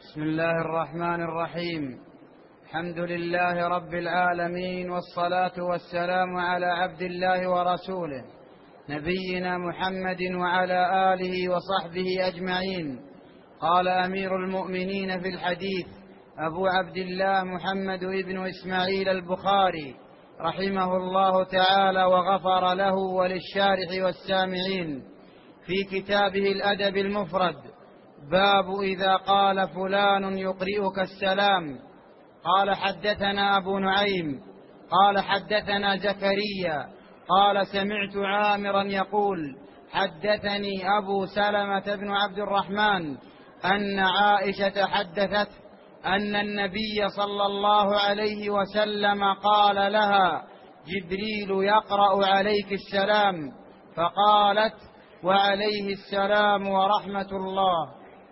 بسم الله الرحمن الرحيم. الحمد لله رب العالمين، والصلاة والسلام على عبد الله ورسوله نبينا محمد وعلى آله وصحبه أجمعين. قال أمير المؤمنين في الحديث أبو عبد الله محمد بن إسماعيل البخاري رحمه الله تعالى وغفر له وللشارح والسامعين في كتابه الأدب المفرد: باب إذا قال فلان يقرئك السلام. قال حدثنا أبو نعيم قال حدثنا زكريا قال سمعت عامرا يقول: حدثني أبو سلمة بن عبد الرحمن أن عائشة حدثت أن النبي صلى الله عليه وسلم قال لها: جبريل يقرأ عليك السلام، فقالت: وعليه السلام ورحمة الله.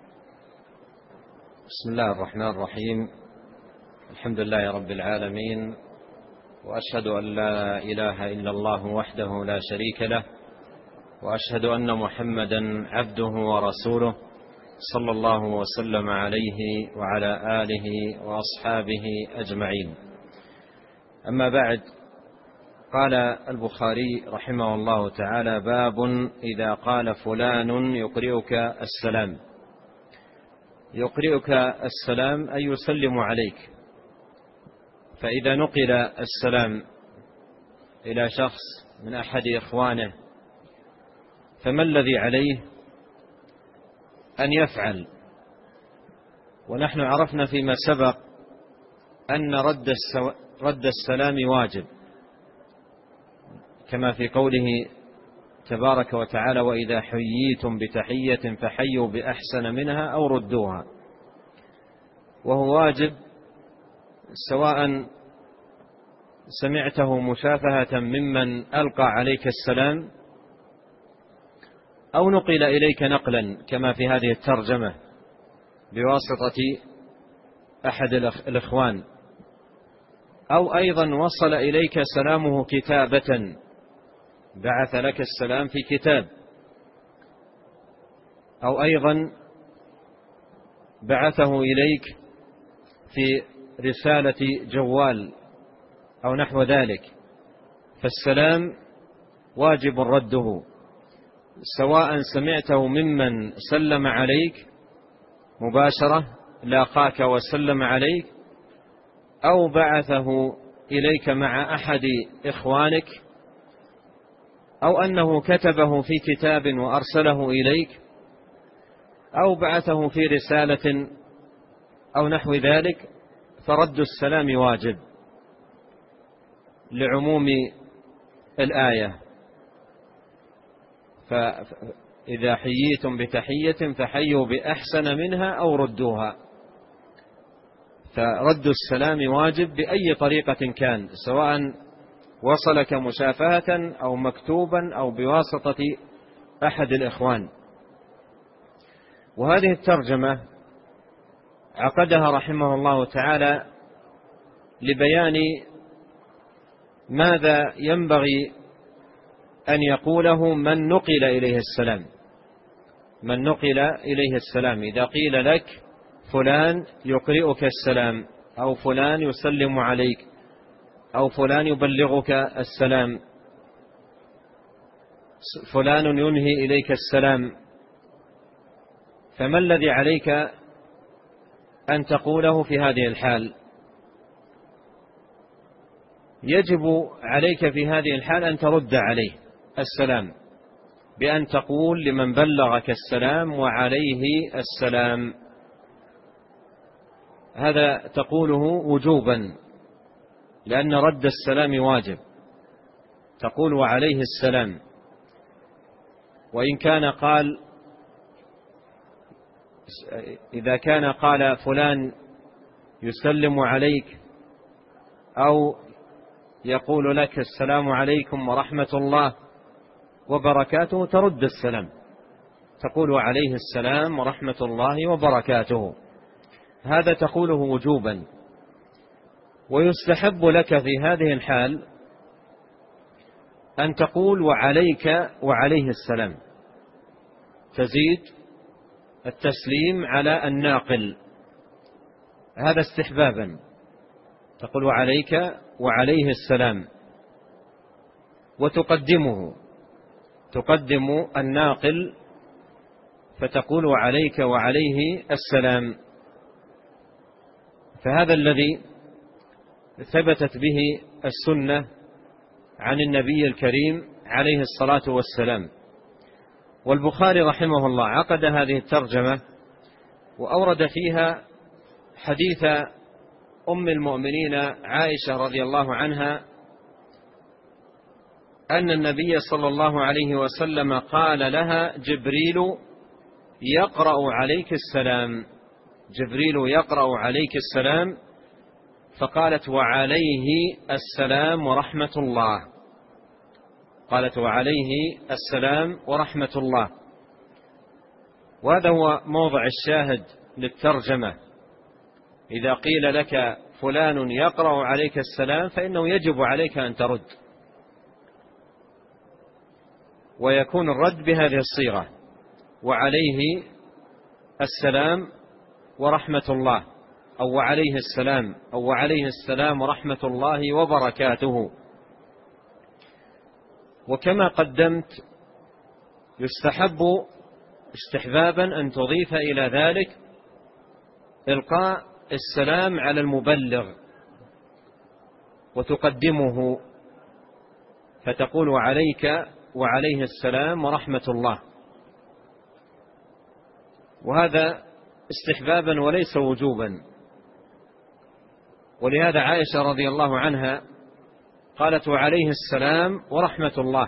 بسم الله الرحمن الرحيم. الحمد لله رب العالمين، وأشهد أن لا إله إلا الله وحده لا شريك له، وأشهد أن محمدا عبده ورسوله صلى الله وسلم عليه وعلى آله وأصحابه أجمعين. أما بعد، قال البخاري رحمه الله تعالى: باب إذا قال فلان يقرئك السلام. يقرئك السلام أي يسلم عليك. فإذا نقل السلام إلى شخص من أحد إخوانه فما الذي عليه أن يفعل؟ ونحن عرفنا فيما سبق أن رد السلام واجب، كما في قوله تبارك وتعالى: وإذا حييتم بتحية فحيوا بأحسن منها أو ردوها. وهو واجب سواء سمعته مشافهة ممن ألقى عليك السلام أو نقل إليك نقلا كما في هذه الترجمة بواسطة أحد الإخوان، أو أيضا وصل إليك سلامه كتابة، بعث لك السلام في كتاب، أو أيضا بعثه إليك في رسالة جوال أو نحو ذلك. فالسلام واجب رده، سواء سمعته ممن سلم عليك مباشرة، لاقاك وسلم عليك، أو بعثه إليك مع أحد إخوانك، أو أنه كتبه في كتاب وأرسله إليك، أو بعثه في رسالة أو نحو ذلك. فرد السلام واجب لعموم الآية: فإذا حييتم بتحية فحيوا بأحسن منها أو ردوها. فرد السلام واجب بأي طريقة كان، سواء وصلك مشافهة أو مكتوبا أو بواسطة أحد الإخوان. وهذه الترجمة عقدها رحمه الله تعالى لبيان ماذا ينبغي أن يقوله من نقل إليه السلام. من نقل إليه السلام، إذا قيل لك فلان يقرئك السلام، أو فلان يسلم عليك، أو فلان يبلغك السلام، فلان ينهي إليك السلام، فما الذي عليك أن تقوله في هذه الحال؟ يجب عليك في هذه الحال أن ترد عليه السلام بأن تقول لمن بلغك السلام: وعليه السلام. هذا تقوله وجوبا، لأن رد السلام واجب. تقول: وعليه السلام. وإن كان قال، إذا كان قال فلان يسلم عليك أو يقول لك السلام عليكم ورحمة الله وبركاته، ترد السلام، تقول: وعليه السلام ورحمة الله وبركاته. هذا تقوله وجوبا. ويستحب لك في هذه الحال أن تقول: وعليك وعليه السلام، تزيد التسليم على الناقل هذا استحبابا، تقول وعليك وعليه السلام، وتقدمه، تقدم الناقل فتقول وعليك وعليه السلام. فهذا الذي ثبتت به السنة عن النبي الكريم عليه الصلاة والسلام. والبخاري رحمه الله عقد هذه الترجمة وأورد فيها حديث أم المؤمنين عائشة رضي الله عنها أن النبي صلى الله عليه وسلم قال لها جبريل يقرأ عليك السلام، جبريل يقرأ عليك السلام، فقالت وعليه السلام ورحمة الله، قالت وعليه السلام ورحمة الله. وهذا هو موضع الشاهد للترجمة. إذا قيل لك فلان يقرأ عليك السلام فإنه يجب عليك أن ترد، ويكون الرد بهذه الصيغة وعليه السلام ورحمة الله، أو وعليه السلام، أو وعليه السلام ورحمة الله وبركاته. وكما قدمت يستحب استحبابا أن تضيف إلى ذلك إلقاء السلام على المبلغ وتقدمه، فتقول وعليك وعليه السلام ورحمة الله، وهذا استحبابا وليس وجوبا. ولهذا عائشة رضي الله عنها قالت وعليه السلام ورحمة الله.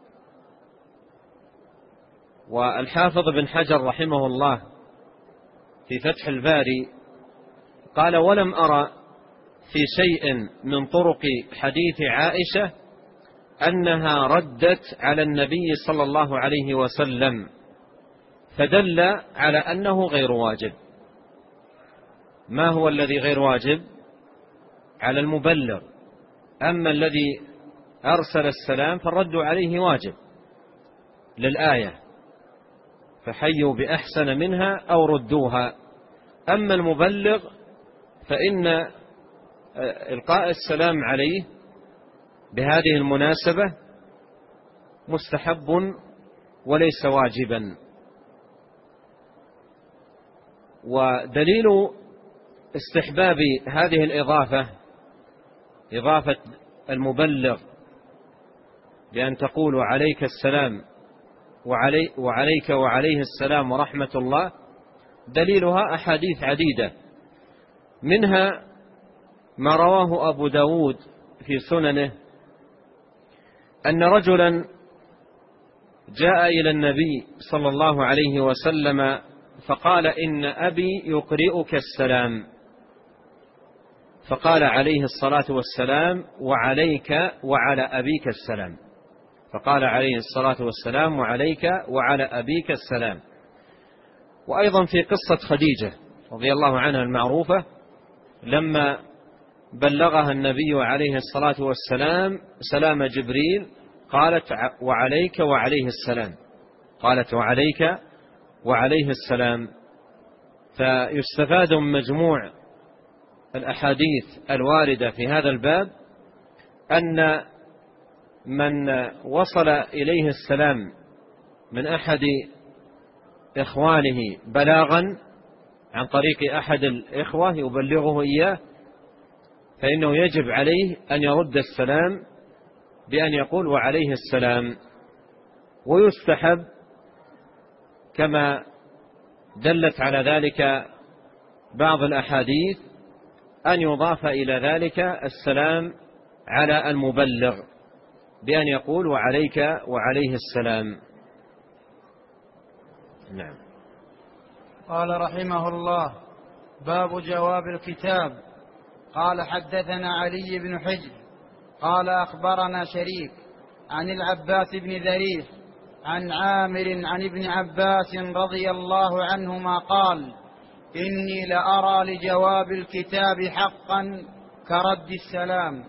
والحافظ بن حجر رحمه الله في فتح الباري قال ولم أرى في شيء من طرق حديث عائشة أنها ردت على النبي صلى الله عليه وسلم، فدل على أنه غير واجب. ما هو الذي غير واجب؟ على المبلغ. أما الذي أرسل السلام فالرد عليه واجب للآية، فحيوا بأحسن منها أو ردوها. أما المبلغ فإن إلقاء السلام عليه بهذه المناسبة مستحب وليس واجبا. ودليل استحباب هذه الإضافة، إضافة المبلغ بأن تقول عليك السلام وعليك وعليه السلام ورحمة الله، دليلها أحاديث عديدة، منها ما رواه أبو داود في سننه أن رجلا جاء إلى النبي صلى الله عليه وسلم فقال إن أبي يقرئك السلام، فقال عليه الصلاة والسلام وعليك وعلى أبيك السلام، فقال عليه الصلاة والسلام وعليك وعلى أبيك السلام. وأيضا في قصة خديجة رضي الله عنها المعروفة لما بلغها النبي عليه الصلاة والسلام سلام جبريل قالت وعليك وعليه السلام، قالت وعليك وعليه السلام. فيستفاد من مجموع الأحاديث الواردة في هذا الباب أن من وصل إليه السلام من أحد إخوانه بلاغا عن طريق أحد الإخوة يبلغه إياه، فإنه يجب عليه أن يرد السلام بأن يقول وعليه السلام. ويستحب كما دلت على ذلك بعض الأحاديث أن يضاف إلى ذلك السلام على المبلغ بأن يقول وعليك وعليه السلام. نعم. قال رحمه الله باب جواب الكتاب. قال حدثنا علي بن حجر قال أخبرنا شريك عن العباس بن ذريح عن عامر عن ابن عباس رضي الله عنهما قال إني لأرى لجواب الكتاب حقا كرد السلام.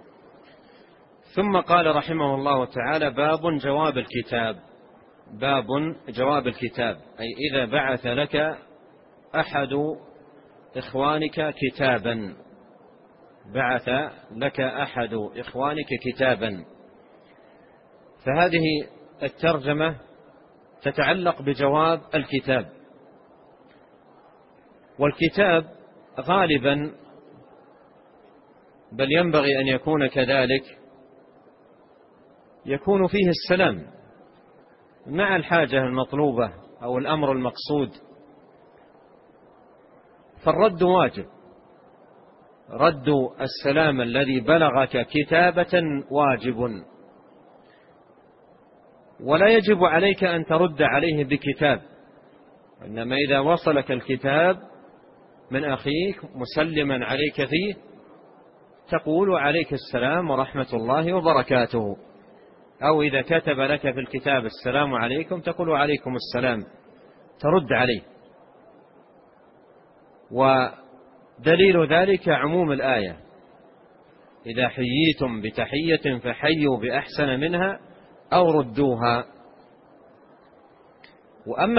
ثم قال رحمه الله تعالى باب جواب الكتاب. باب جواب الكتاب أي إذا بعث لك أحد إخوانك كتابا، بعث لك أحد إخوانك كتابا. فهذه الترجمة تتعلق بجواب الكتاب. والكتاب غالبا، بل ينبغي أن يكون كذلك، يكون فيه السلام مع الحاجة المطلوبة أو الأمر المقصود. فالرد واجب، رد السلام الذي بلغك كتابة واجب، ولا يجب عليك أن ترد عليه بكتاب، إنما إذا وصلك الكتاب من أخيك مسلما عليك فيه تقول عليك السلام ورحمة الله وبركاته، أو إذا كتب لك في الكتاب السلام عليكم تقول عليكم السلام، ترد عليه. ودليل ذلك عموم الآية: إذا حييتم بتحية فحيوا بأحسن منها أو ردوها. وأما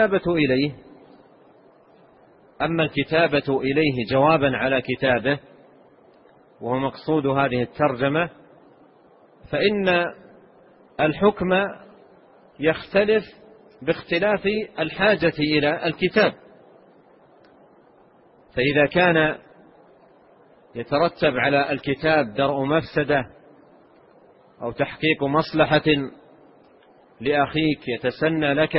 الكتابة إليه جوابا على كتابه، وهو مقصود هذه الترجمة، فإن الحكم يختلف باختلاف الحاجة إلى الكتاب. فإذا كان يترتب على الكتاب درء مفسدة أو تحقيق مصلحة لأخيك يتسنى لك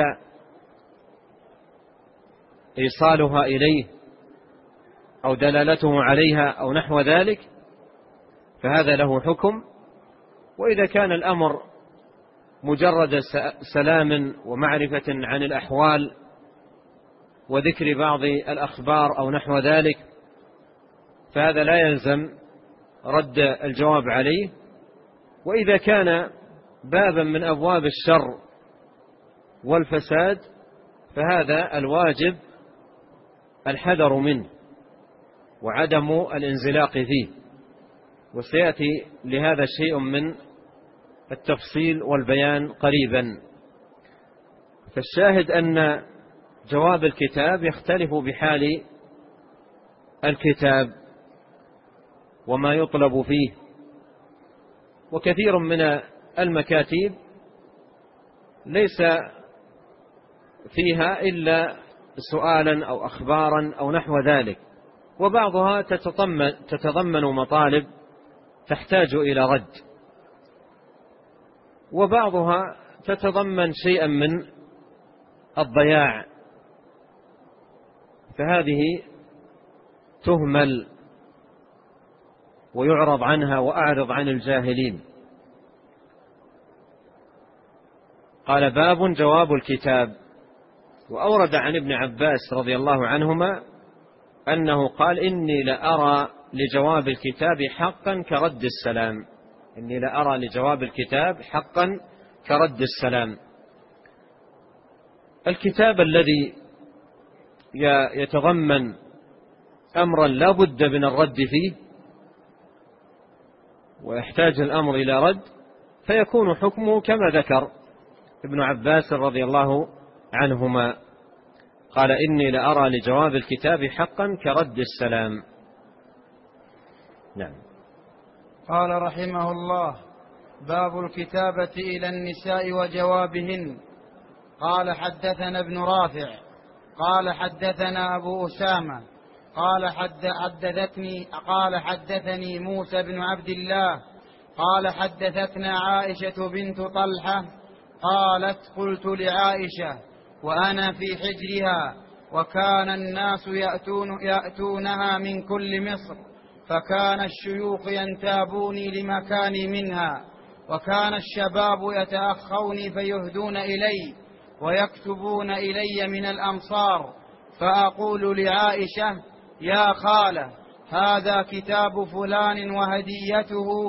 إيصالها إليه أو دلالته عليها أو نحو ذلك، فهذا له حكم. وإذا كان الأمر مجرد سلام ومعرفة عن الأحوال وذكر بعض الأخبار أو نحو ذلك، فهذا لا يلزم رد الجواب عليه. وإذا كان بابا من أبواب الشر والفساد، فهذا الواجب الحذر منه وعدم الانزلاق فيه، وسيأتي لهذا شيء من التفصيل والبيان قريبا. فالشاهد أن جواب الكتاب يختلف بحال الكتاب وما يطلب فيه. وكثير من المكاتيب ليس فيها إلا سؤالا أو أخبارا أو نحو ذلك، وبعضها تتضمن مطالب تحتاج إلى رد، وبعضها تتضمن شيئا من الضياع، فهذه تهمل ويعرض عنها وأعرض عن الجاهلين. قال: باب جواب الكتاب. وأورد عن ابن عباس رضي الله عنهما أنه قال: إني لأرى لجواب الكتاب حقا كرد السلام. إني لأرى لجواب الكتاب حقا كرد السلام. الكتاب الذي يتضمن أمرا لا بد من الرد فيه ويحتاج الأمر إلى رد، فيكون حكمه كما ذكر ابن عباس رضي الله عنهما، قال: إني لأرى لجواب الكتاب حقا كرد السلام. نعم. قال رحمه الله: باب الكتابة إلى النساء وجوابهن. قال: حدثنا ابن رافع قال: حدثنا أبو أسامة قال حدثني موسى بن عبد الله قال: حدثتنا عائشة بنت طلحة قالت: قلت لعائشة وأنا في حجرها، وكان الناس يأتونها من كل مصر، فكان الشيوخ ينتابوني لمكاني منها، وكان الشباب يتأخوني فيهدون إلي ويكتبون إلي من الأمصار، فأقول لعائشة: يا خالة، هذا كتاب فلان وهديته،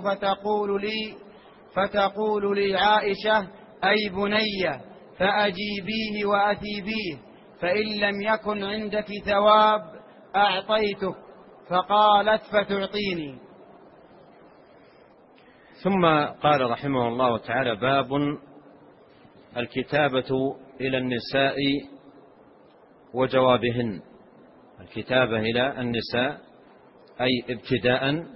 فتقول لي عائشة: أي بني، فأجيبيه وأثيبيه، فإن لم يكن عندك ثواب أعطيتك. فقالت: فتعطيني. ثم قال رحمه الله تعالى: باب الكتابة إلى النساء وجوابهن. الكتابة إلى النساء أي ابتداء،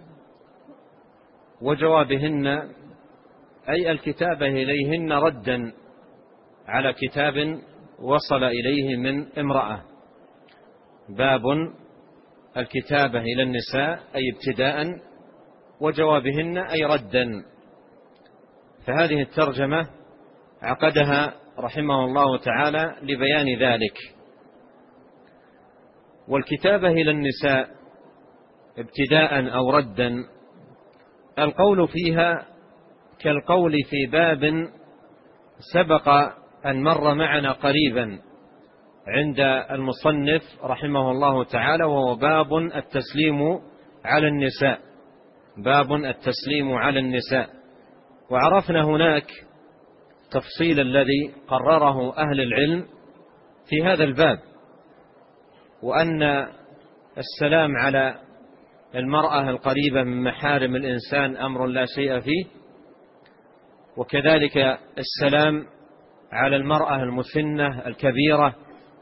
وجوابهن أي الكتابة إليهن ردا على كتاب وصل إليه من امرأة. باب الكتابة إلى النساء أي ابتداء، وجوابهن أي ردا. فهذه الترجمة عقدها رحمه الله تعالى لبيان ذلك. والكتابة إلى النساء ابتداء أو ردا، القول فيها كالقول في باب سبق أن مر معنا قريبا عند المصنف رحمه الله تعالى، وهو باب التسليم على النساء. باب التسليم على النساء. وعرفنا هناك تفصيل الذي قرره أهل العلم في هذا الباب، وأن السلام على المرأة القريبة من محارم الإنسان أمر لا شيء فيه، وكذلك السلام على المرأة المسنة الكبيرة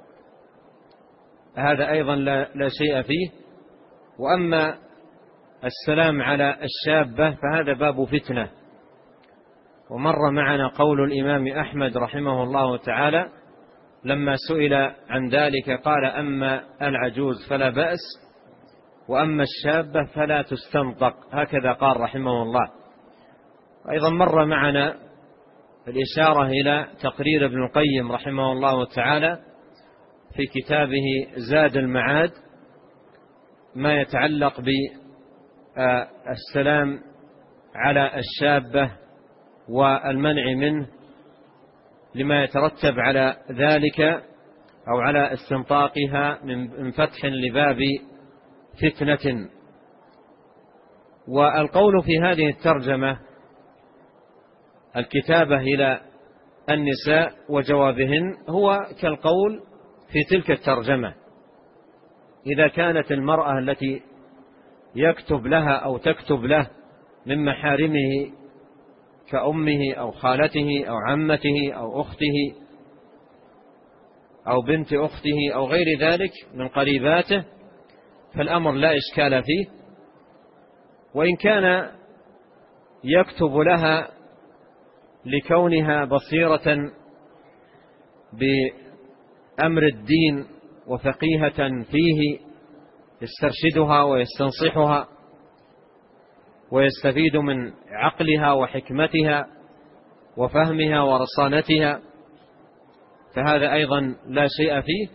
هذا أيضا لا شيء فيه. وأما السلام على الشابة فهذا باب فتنة. ومر معنا قول الإمام أحمد رحمه الله تعالى لما سئل عن ذلك قال: أما العجوز فلا بأس، وأما الشابة فلا تستنطق. هكذا قال رحمه الله. أيضا مر معنا الإشارة إلى تقرير ابن القيم رحمه الله تعالى في كتابه زاد المعاد ما يتعلق بالسلام على الشابة والمنع منه لما يترتب على ذلك أو على استنطاقها من فتح لباب فتنة. والقول في هذه الترجمة الكتابة إلى النساء وجوابهن هو كالقول في تلك الترجمة. إذا كانت المرأة التي يكتب لها أو تكتب له من محارمه كأمه أو خالته أو عمته أو أخته أو بنت أخته أو غير ذلك من قريباته فالأمر لا إشكال فيه. وإن كان يكتب لها لكونها بصيرة بأمر الدين وفقيهة فيه يسترشدها ويستنصحها ويستفيد من عقلها وحكمتها وفهمها ورصانتها فهذا أيضا لا شيء فيه.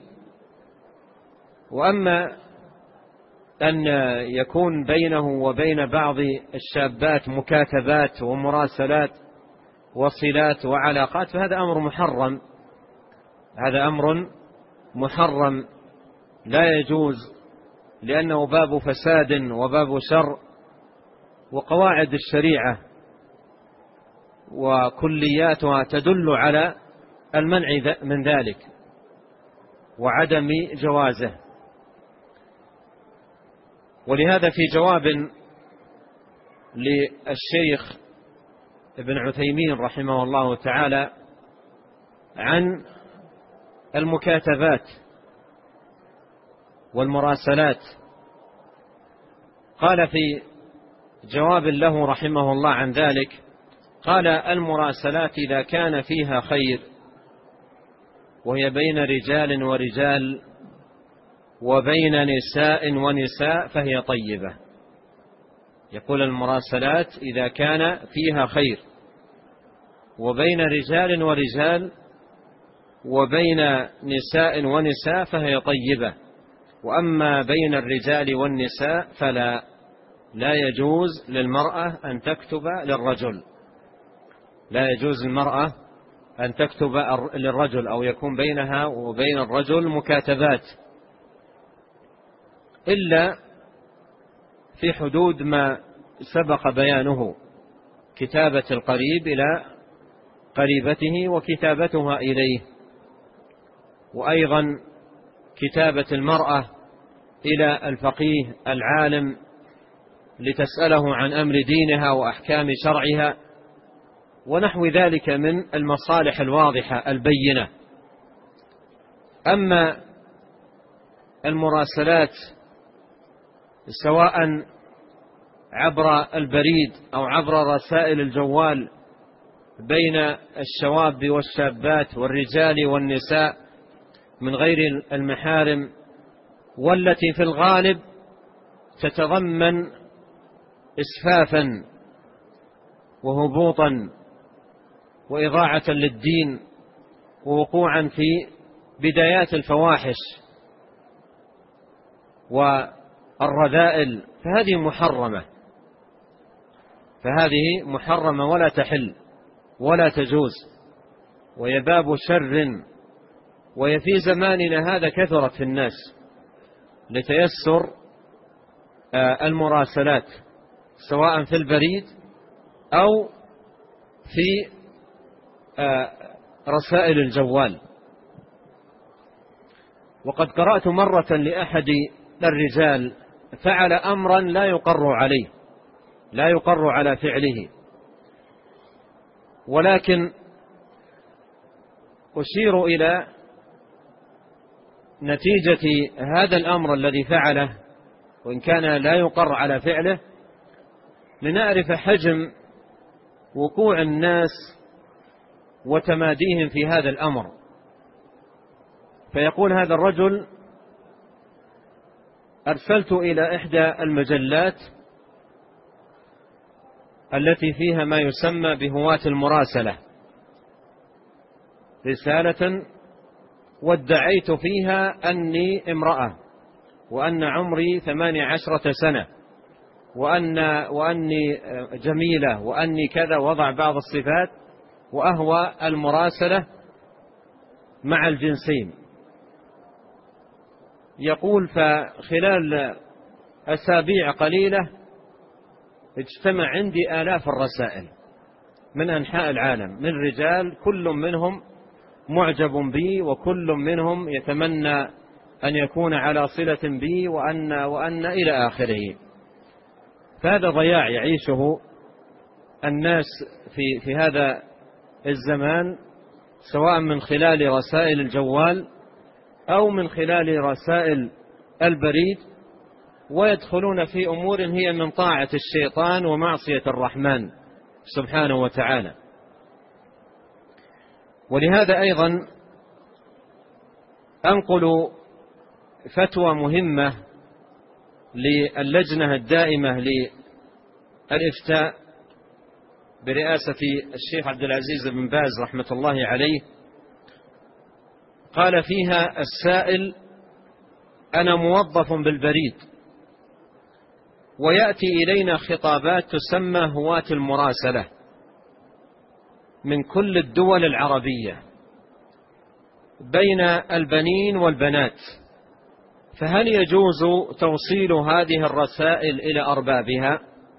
وأما أن يكون بينه وبين بعض الشابات مكاتبات ومراسلات وصلات وعلاقات فهذا أمر محرم. هذا أمر محرم لا يجوز، لأنه باب فساد وباب شر، وقواعد الشريعة وكلياتها تدل على المنع من ذلك وعدم جوازه. ولهذا في جواب للشيخ ابن عثيمين رحمه الله تعالى عن المكاتبات والمراسلات قال في جواب له رحمه الله عن ذلك قال: المراسلات إذا كان فيها خير وهي بين رجال ورجال وبين نساء ونساء فهي طيبة. يقول المراسلات إذا كان فيها خير وبين رجال ورجال وبين نساء ونساء فهي طيبة، وأما بين الرجال والنساء فلا يجوز للمرأة أن تكتب للرجل. لا يجوز للمرأة أن تكتب للرجل أو يكون بينها وبين الرجل مكاتبات إلا في حدود ما سبق بيانه: كتابة القريب إلى قريبته وكتابتها إليه، وأيضا كتابة المرأة إلى الفقيه العالم لتسأله عن أمر دينها وأحكام شرعها ونحو ذلك من المصالح الواضحة البينة. أما المراسلات سواء عبر البريد أو عبر رسائل الجوال بين الشواب والشابات والرجال والنساء من غير المحارم، والتي في الغالب تتضمن إسفافا وهبوطا وإضاعة للدين ووقوعا في بدايات الفواحش والرذائل، فهذه محرمة ولا تحل ولا تجوز، وهي باب شر. وهي في زماننا هذا كثرت في الناس لتيسر المراسلات سواء في البريد أو في رسائل الجوال. وقد قرأت مرة لأحد الرجال فعل أمرا لا يقر على فعله، ولكن أشير إلى نتيجة هذا الأمر الذي فعله وإن كان لا يقر على فعله، لنعرف حجم وقوع الناس وتماديهم في هذا الأمر. فيقول هذا الرجل: أرسلت إلى إحدى المجلات التي فيها ما يسمى بهواة المراسلة رسالة، وادعيت فيها أني امرأة وأن عمري 18 سنة وأني جميلة وأني كذا، وضع بعض الصفات، وأهوى المراسلة مع الجنسين. يقول: فخلال أسابيع قليلة اجتمع عندي آلاف الرسائل من أنحاء العالم من رجال، كل منهم معجب بي، وكل منهم يتمنى أن يكون على صلة بي وأن إلى آخره. فهذا ضياع يعيشه الناس في هذا الزمان، سواء من خلال رسائل الجوال أو من خلال رسائل البريد، ويدخلون في أمور هي من طاعة الشيطان ومعصية الرحمن سبحانه وتعالى. ولهذا أيضا أنقل فتوى مهمة للجنة الدائمة للإفتاء برئاسة الشيخ عبد العزيز بن باز رحمة الله عليه. قال فيها السائل: أنا موظف بالبريد، ويأتي إلينا خطابات تسمى هواة المراسلة من كل الدول العربية بين البنين والبنات، فهل يجوز توصيل هذه الرسائل إلى أربابها؟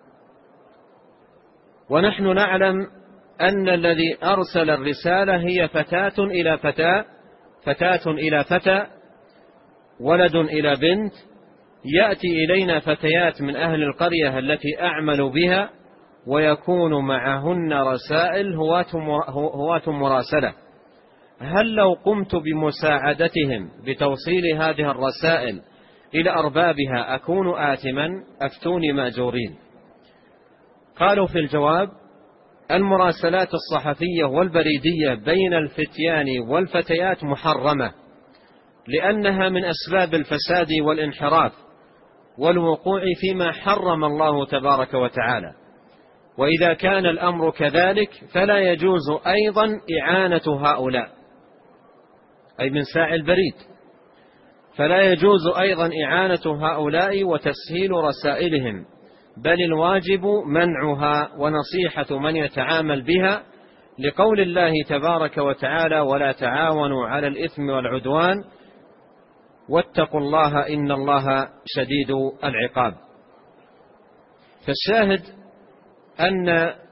ونحن نعلم أن الذي أرسل الرسالة هي فتاة إلى فتاة، فتاة إلى فتى، ولد إلى بنت. يأتي إلينا فتيات من أهل القرية التي أعمل بها، ويكون معهن رسائل هواة مراسلة. هل لو قمت بمساعدتهم بتوصيل هذه الرسائل إلى أربابها أكون آثما؟ أفتوني مأجورين. قالوا في الجواب: المراسلات الصحفية والبريدية بين الفتيان والفتيات محرمة، لأنها من أسباب الفساد والانحراف والوقوع فيما حرم الله تبارك وتعالى. وإذا كان الأمر كذلك فلا يجوز أيضا إعانة هؤلاء، أي من ساعي البريد، فلا يجوز أيضا إعانة هؤلاء وتسهيل رسائلهم، بل الواجب منعها ونصيحة من يتعامل بها، لقول الله تبارك وتعالى: ولا تعاونوا على الإثم والعدوان واتقوا الله إن الله شديد العقاب. فالشاهد أن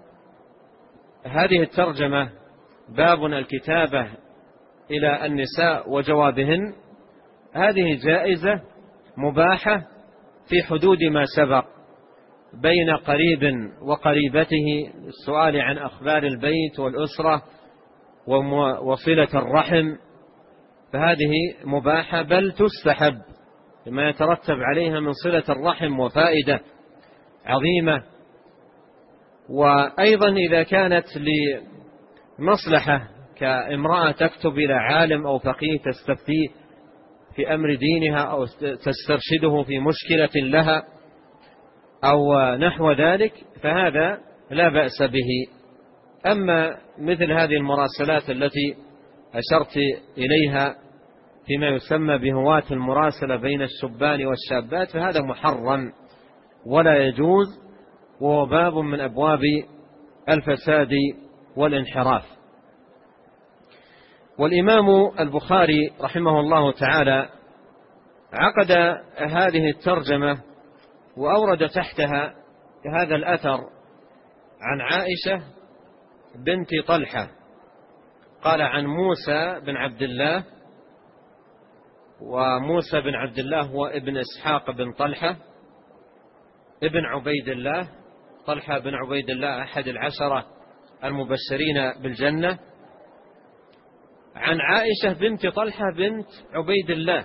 هذه الترجمة باب الكتابة إلى النساء وجوابهن، هذه جائزة مباحة في حدود ما سبق بين قريب وقريبته، السؤال عن أخبار البيت والأسرة وصلة الرحم، فهذه مباحة بل تستحب لما يترتب عليها من صلة الرحم وفائدة عظيمة. وأيضا إذا كانت لمصلحة كامرأة تكتب إلى عالم أو فقيه تستفتيه في أمر دينها أو تسترشده في مشكلة لها أو نحو ذلك فهذا لا بأس به. أما مثل هذه المراسلات التي أشرت إليها فيما يسمى بهواة المراسلة بين الشبان والشابات فهذا محرم ولا يجوز، وهو باب من أبواب الفساد والانحراف. والإمام البخاري رحمه الله تعالى عقد هذه الترجمة وأورد تحتها هذا الأثر عن عائشة بنت طلحة قال عن موسى بن عبد الله، وموسى بن عبد الله هو ابن إسحاق بن طلحة ابن عبيد الله. طلحة بن عبيد الله أحد العشرة المبشرين بالجنة، عن عائشة بنت طلحة بنت عبيد الله.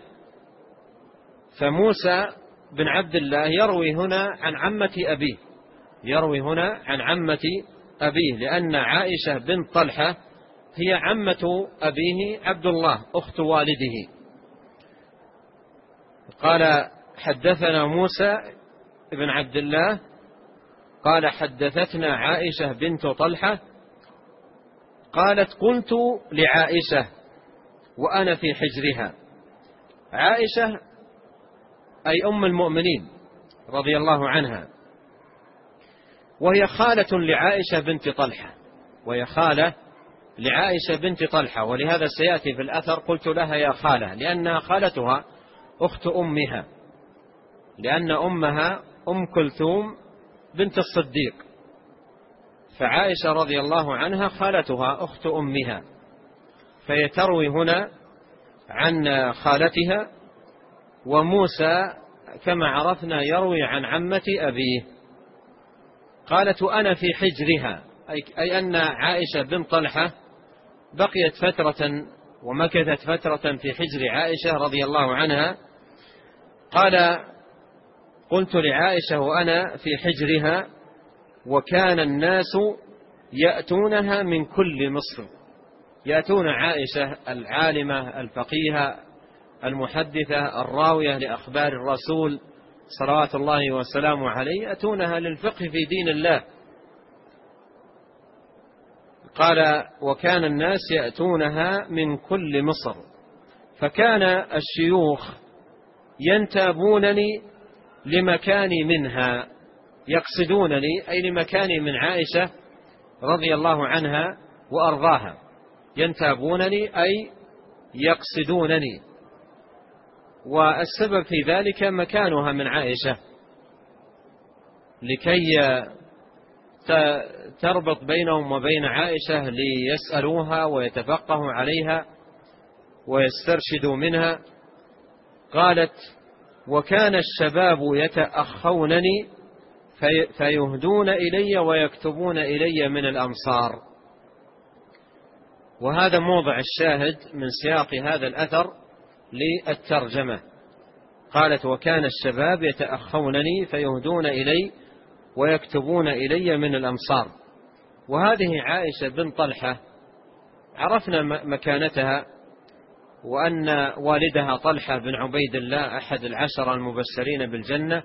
فموسى بن عبد الله يروي هنا عن عمة أبيه، يروي هنا عن عمة أبيه، لأن عائشة بنت طلحة هي عمة أبيه عبد الله أخت والده. قال حدثنا موسى بن عبد الله قال حدثتنا عائشة بنت طلحة قالت قلت لعائشة وأنا في حجرها. عائشة أي أم المؤمنين رضي الله عنها، وهي خالة لعائشة بنت طلحة، وهي خالة لعائشة بنت طلحة، ولهذا سيأتي في الأثر قلت لها يا خالة، لأنها خالتها أخت أمها، لأن أمها أم كلثوم بنت الصديق، فعائشة رضي الله عنها خالتها أخت أمها، فهي تروي هنا عن خالتها. وموسى كما عرفنا يروي عن عمة أبيه. قالت وأنا في حجرها، أي أن عائشة بن طلحة بقيت فترة ومكثت فترة في حجر عائشة رضي الله عنها. قال قلت لعائشة وأنا في حجرها وكان الناس يأتونها من كل مصر، يأتون عائشة العالمة الفقيهة المحدثة الراوية لأخبار الرسول صلوات الله وسلامه عليه، يأتونها للفقه في دين الله. قال وكان الناس يأتونها من كل مصر، فكان الشيوخ ينتابونني لمكاني منها، يقصدونني أي لمكاني من عائشة رضي الله عنها وأرضاها، ينتابونني أي يقصدونني، والسبب في ذلك مكانها من عائشة، لكي تربط بينهم وبين عائشة ليسألوها ويتفقهوا عليها ويسترشدوا منها. قالت وكان الشباب يتأخونني فيهدون إلي ويكتبون إلي من الأمصار. وهذا موضع الشاهد من سياق هذا الأثر للترجمة. قالت وكان الشباب يتأخونني فيهدون إلي ويكتبون إلي من الأمصار. وهذه عائشة بن طلحة عرفنا مكانتها، وأن والدها طلحة بن عبيد الله أحد العشرة المبشرين بالجنة،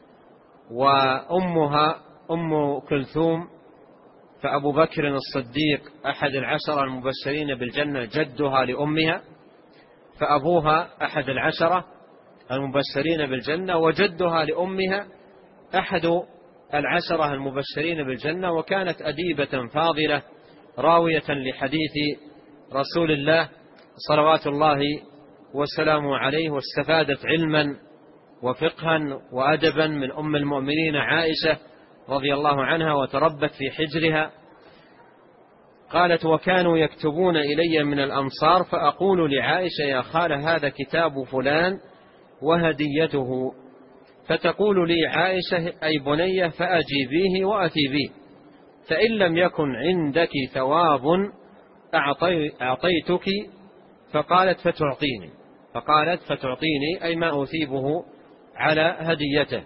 وأمها أم كلثوم، فأبو بكر الصديق أحد العشرة المبشرين بالجنة جدها لأمها، فأبوها أحد العشرة المبشرين بالجنة، وجدها لأمها أحد العشرة المبشرين بالجنة. وكانت أديبة فاضلة راوية لحديث رسول الله صلوات الله وسلامه عليه، واستفادت علما وفقها وأدبا من أم المؤمنين عائشة رضي الله عنها، وتربت في حجرها. قالت وكانوا يكتبون إلي من الأمصار فأقول لعائشة يا خالة هذا كتاب فلان وهديته، فتقول لي عائشة أي بنية فأجيبيه وأتي به، فإن لم يكن عندك ثواب أعطيتك، فقالت فتعطيني، فقالت فتعطيني أي ما أثيبه على هديته.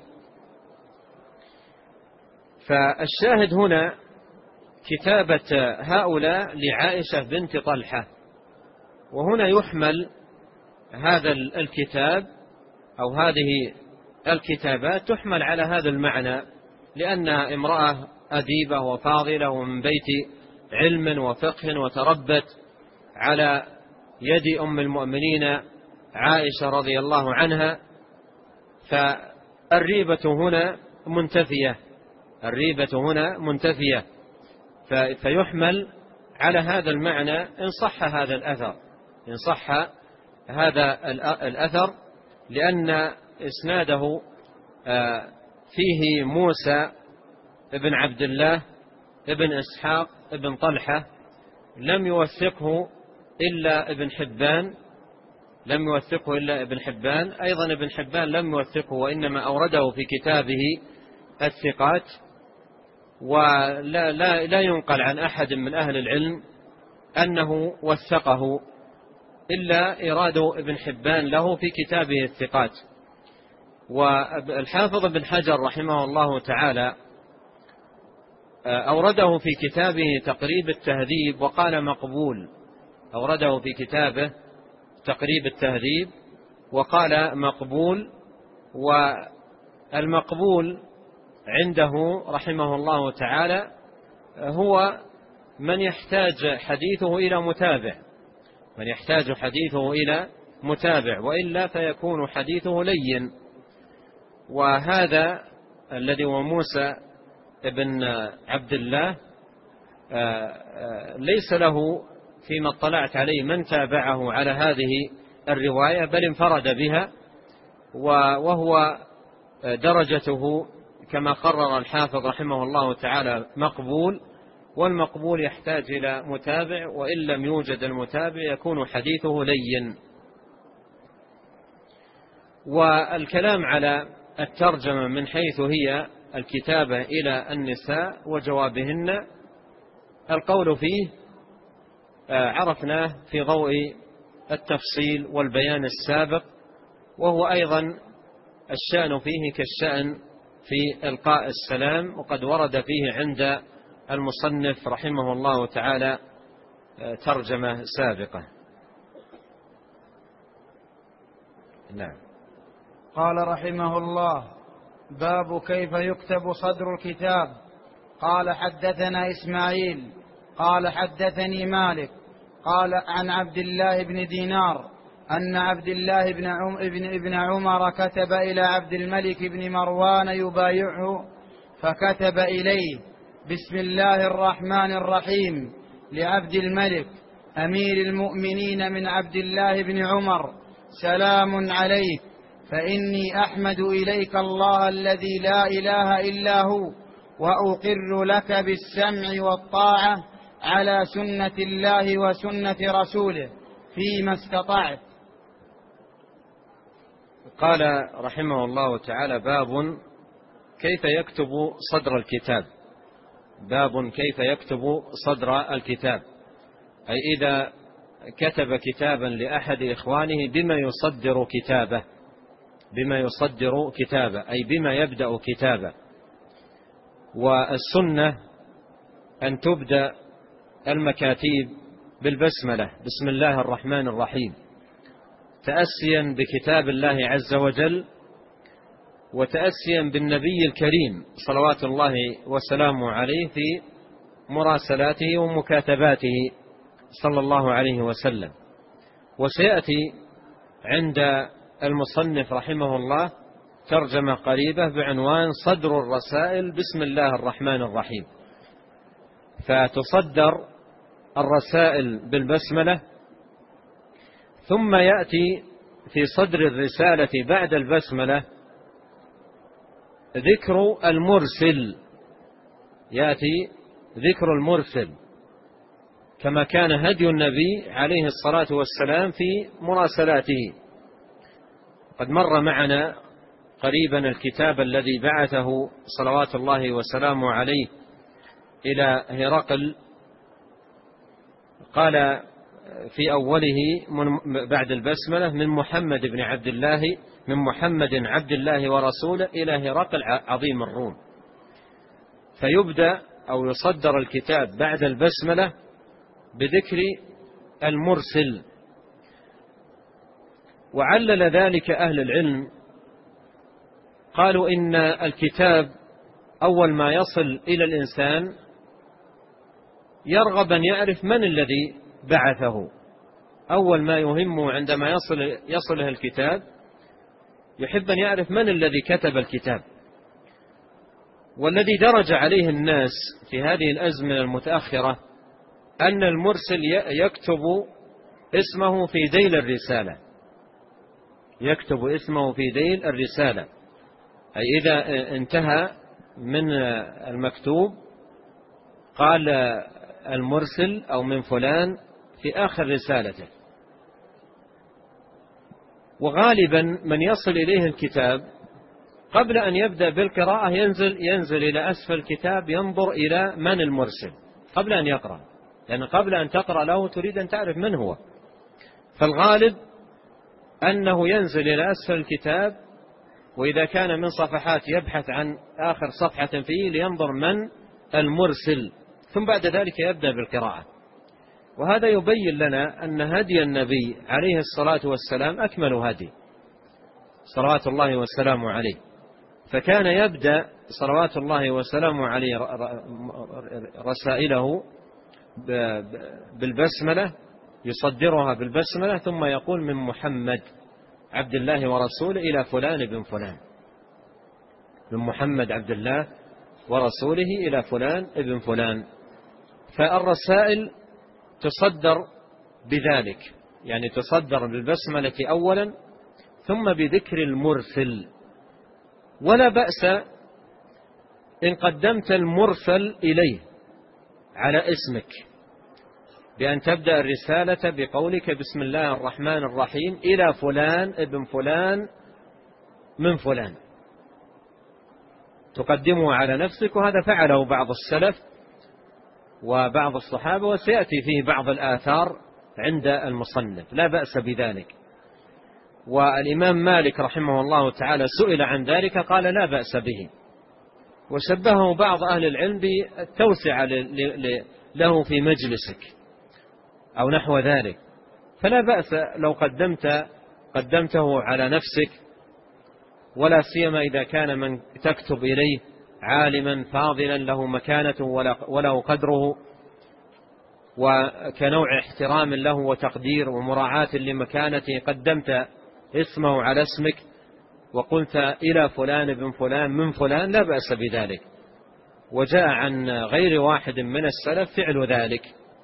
فالشاهد هنا كتابة هؤلاء لعائشة بنت طلحة، وهنا يحمل هذا الكتاب أو هذه الكتابات تحمل على هذا المعنى، لأنها امرأة أديبة وفاضلة ومن بيت علم وفقه، وتربت على يد أم المؤمنين عائشة رضي الله عنها، فالريبة هنا منتفية، الريبة هنا منتفية، فيحمل على هذا المعنى إن صح هذا الأثر، إن صح هذا الأثر، لأن إسناده فيه موسى ابن عبد الله ابن إسحاق ابن طلحة، لم يوثقه إلا ابن حبان، لم يوثقه إلا ابن حبان، أيضا ابن حبان لم يوثقه، وإنما أورده في كتابه الثقات، ولا ينقل عن أحد من أهل العلم أنه وثقه إلا إيراد ابن حبان له في كتابه الثقات. والحافظ ابن حجر رحمه الله تعالى أورده في كتابه تقريب التهذيب وقال مقبول، أورده في كتابه تقريب التهذيب وقال مقبول. والمقبول عنده رحمه الله تعالى هو من يحتاج حديثه إلى متابع، من يحتاج حديثه إلى متابع، وإلا فيكون حديثه لين. وهذا الذي هو موسى ابن عبد الله ليس له فيما اطلعت عليه من تابعه على هذه الرواية، بل انفرد بها، وهو درجته كما قرر الحافظ رحمه الله تعالى مقبول، والمقبول يحتاج إلى متابع، وإن لم يوجد المتابع يكون حديثه لين. والكلام على الترجمة من حيث هي الكتابة إلى النساء وجوابهن، القول فيه عرفناه في ضوء التفصيل والبيان السابق، وهو أيضا الشأن فيه كالشأن في إلقاء السلام، وقد ورد فيه عند المصنف رحمه الله تعالى ترجمة سابقة. نعم. قال رحمه الله: باب كيف يكتب صدر الكتاب. قال حدثنا إسماعيل قال حدثني مالك قال عن عبد الله بن دينار أن عبد الله بن عمر كتب إلى عبد الملك بن مروان يبايعه، فكتب إليه: بسم الله الرحمن الرحيم، لعبد الملك أمير المؤمنين من عبد الله بن عمر، سلام عليك، فإني أحمد إليك الله الذي لا إله إلا هو، وأقر لك بالسمع والطاعة على سنة الله وسنة رسوله فيما استطعت. قال رحمه الله تعالى: باب كيف يكتب صدر الكتاب. باب كيف يكتب صدر الكتاب، أي إذا كتب كتابا لأحد إخوانه بما يصدر كتابه، بما يصدر كتابه أي بما يبدأ كتابه. والسنة أن تبدأ المكاتيب بالبسملة، بسم الله الرحمن الرحيم، تأسيا بكتاب الله عز وجل، وتأسيا بالنبي الكريم صلوات الله وسلامه عليه في مراسلاته ومكاتباته صلى الله عليه وسلم. وسيأتي عند المصنف رحمه الله ترجمة قريبة بعنوان صدر الرسائل بسم الله الرحمن الرحيم، فتصدر الرسائل بالبسملة، ثم يأتي في صدر الرسالة بعد البسملة ذكر المرسل، يأتي ذكر المرسل كما كان هدي النبي عليه الصلاة والسلام في مراسلاته. قد مر معنا قريبا الكتاب الذي بعثه صلوات الله وسلامه عليه إلى هرقل، قال في أوله بعد البسملة من محمد بن عبد الله، من محمد عبد الله ورسوله إلى هرقل عظيم الروم، فيبدأ أو يصدر الكتاب بعد البسملة بذكر المرسل. وعلل ذلك أهل العلم، قالوا إن الكتاب أول ما يصل إلى الإنسان يرغب أن يعرف من الذي بعثه. أول ما يهمه عندما يصله الكتاب يحب أن يعرف من الذي كتب الكتاب. والذي درج عليه الناس في هذه الأزمنة المتأخرة أن المرسل يكتب اسمه في ذيل الرسالة، يكتب اسمه في ذيل الرسالة، أي إذا انتهى من المكتوب قال المرسل أو من فلان في آخر رسالته. وغالبا من يصل إليه الكتاب قبل أن يبدأ بالقراءة ينزل إلى أسفل الكتاب ينظر إلى من المرسل قبل أن يقرأ، لأن قبل أن تقرأ له تريد أن تعرف من هو. فالغالب أنه ينزل إلى أسفل الكتاب، وإذا كان من صفحات يبحث عن آخر صفحة فيه لينظر من المرسل، ثم بعد ذلك يبدأ بالقراءة. وهذا يبين لنا أن هدي النبي عليه الصلاة والسلام أكمل هدي صلوات الله والسلام عليه، فكان يبدأ صلوات الله وسلامه عليه رسائله بالبسملة، يصدرها بالبسملة، ثم يقول من محمد عبد الله ورسوله إلى فلان بن فلان، من محمد عبد الله ورسوله إلى فلان ابن فلان. فالرسائل تصدر بذلك، يعني تصدر بالبسملة أولا ثم بذكر المرسل. ولا بأس إن قدمت المرسل إليه على اسمك، بأن تبدأ الرسالة بقولك بسم الله الرحمن الرحيم إلى فلان ابن فلان من فلان، تقدمه على نفسك. وهذا فعله بعض السلف وبعض الصحابة، وسيأتي فيه بعض الآثار عند المصنف، لا بأس بذلك. والإمام مالك رحمه الله تعالى سئل عن ذلك قال لا بأس به، وشبهه بعض أهل العلم بالتوسعة له في مجلسك أو نحو ذلك. فلا بأس لو قدمته على نفسك، ولا سيما إذا كان من تكتب إليه عالما فاضلا له مكانته وله قدره، وكنوع احترام له وتقدير ومراعاة لمكانته، قدمت اسمه على اسمك وقلت إلى فلان ابن فلان من فلان، لا بأس بذلك. وجاء عن غير واحد من السلف فعل ذلك.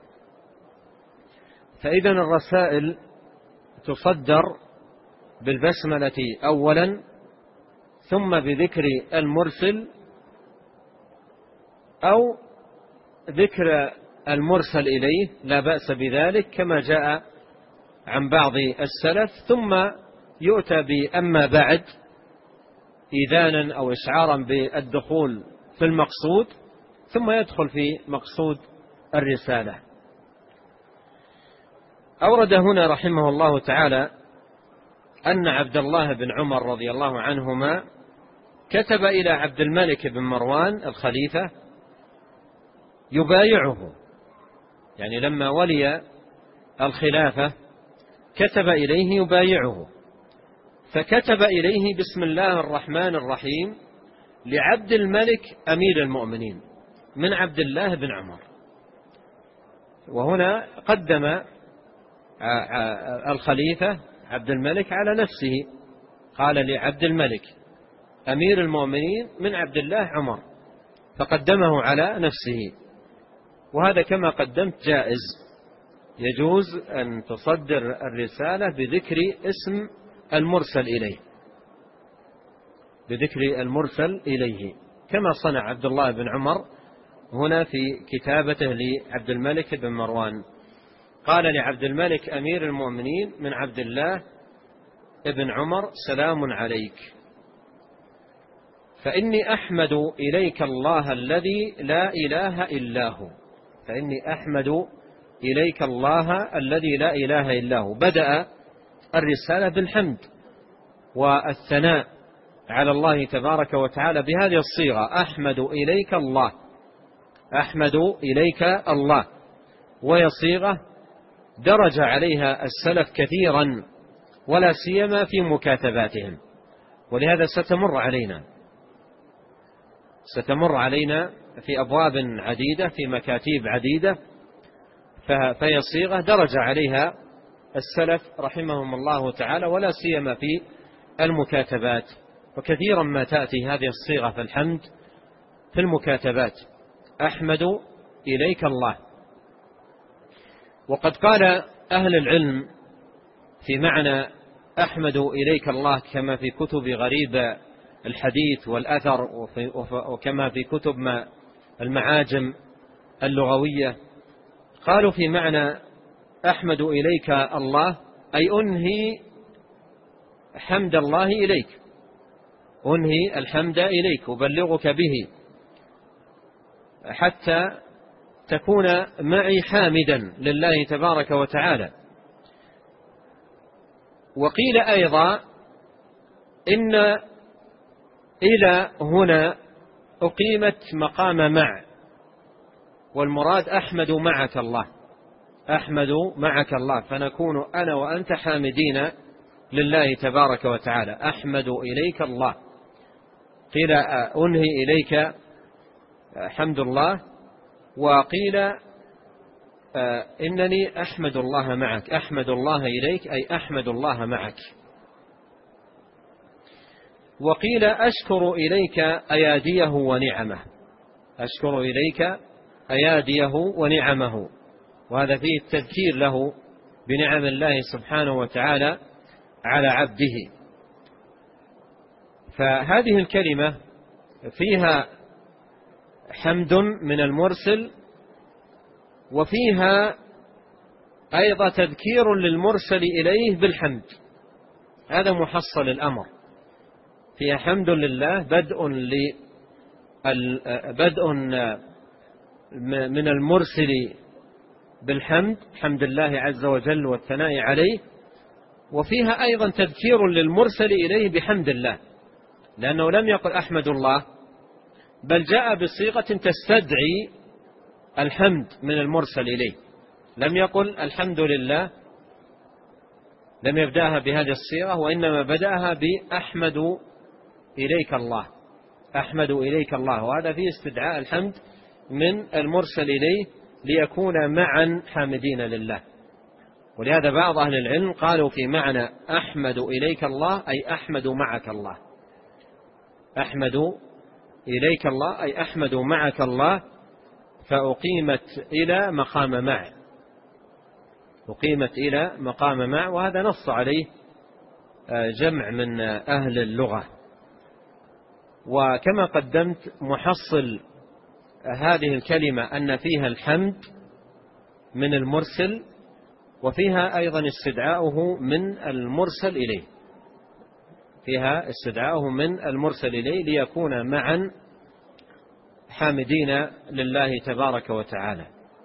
فإذا الرسائل تصدر بالبسملة أولا ثم بذكر المرسل أو ذكر المرسل إليه، لا بأس بذلك كما جاء عن بعض السلف. ثم يؤتى بأما بعد إذانا أو إشعارا بالدخول في المقصود، ثم يدخل في مقصود الرسالة. أورد هنا رحمه الله تعالى أن عبد الله بن عمر رضي الله عنهما كتب إلى عبد الملك بن مروان الخليفة يبايعه، يعني لما ولي الخلافة كتب إليه يبايعه، فكتب إليه بسم الله الرحمن الرحيم لعبد الملك أمير المؤمنين من عبد الله بن عمر. وهنا قدم الخليفة عبد الملك على نفسه، قال لعبد الملك أمير المؤمنين من عبد الله عمر، فقدمه على نفسه. وهذا كما قدمت جائز، يجوز أن تصدر الرسالة بذكر اسم المرسل إليه، بذكر المرسل إليه، كما صنع عبد الله بن عمر هنا في كتابته لعبد الملك بن مروان. قال لعبد الملك أمير المؤمنين من عبد الله بن عمر سلام عليك، فإني أحمد إليك الله الذي لا إله إلا هو، فإني أحمد إليك الله الذي لا إله إلا هو. بدأ الرسالة بالحمد والثناء على الله تبارك وتعالى بهذه الصيغة: أحمد إليك الله، أحمد إليك الله. وهي صيغة درج عليها السلف كثيرا، ولا سيما في مكاتباتهم، ولهذا ستمر علينا في أبواب عديدة، في مكاتيب عديدة. فهي صيغة درج عليها السلف رحمهم الله تعالى، ولا سيما في المكاتبات. وكثيرا ما تأتي هذه الصيغة في الحمد في المكاتبات: أحمد إليك الله. وقد قال أهل العلم في معنى أحمد إليك الله كما في كتب غريب الحديث والأثر، وكما في كتب المعاجم اللغوية. قالوا في معنى أحمد إليك الله أي أنهي حمد الله إليك، أنهي الحمد إليك، أبلغك به حتى تكون معي حامدا لله تبارك وتعالى. وقيل أيضا إن إلى هنا أقيمت مقام مع، والمراد أحمد معك الله، أحمد معك الله، فنكون أنا وأنت حامدين لله تبارك وتعالى. أحمد إليك الله، قيل أنهي إليك حمد الله، وقيل إنني أحمد الله معك، أحمد الله إليك أي أحمد الله معك. وقيل أشكر إليك أياديه ونعمه، أشكر إليك أياديه ونعمه، وهذا فيه التذكير له بنعم الله سبحانه وتعالى على عبده. فهذه الكلمة فيها حمد من المرسل، وفيها أيضا تذكير للمرسل إليه بالحمد. هذا محصل الأمر، فيها حمد لله، بدء من المرسل بالحمد، حمد الله عز وجل والثناء عليه، وفيها أيضا تذكير للمرسل إليه بحمد الله، لأنه لم يقل أحمد الله، بل جاء بصيغة تستدعي الحمد من المرسل إليه. لم يقل الحمد لله، لم يبدأها بهذه الصيغة، وإنما بدأها بأحمد إليك الله، أحمد إليك الله، وهذا فيه استدعاء الحمد من المرسل إليه ليكون معا حامدين لله. ولهذا بعض أهل العلم قالوا في معنى أحمد إليك الله أي أحمد معك الله، أحمد إليك الله أي أحمد معك الله، فأقيمت إلى مقام مع، أقيمت إلى مقام مع، وهذا نص عليه جمع من أهل اللغة. وكما قدمت محصل هذه الكلمة أن فيها الحمد من المرسل، وفيها أيضا استدعاؤه من المرسل إليه، فيها استدعاؤه من المرسل إليه ليكون معا حامدين لله تبارك وتعالى.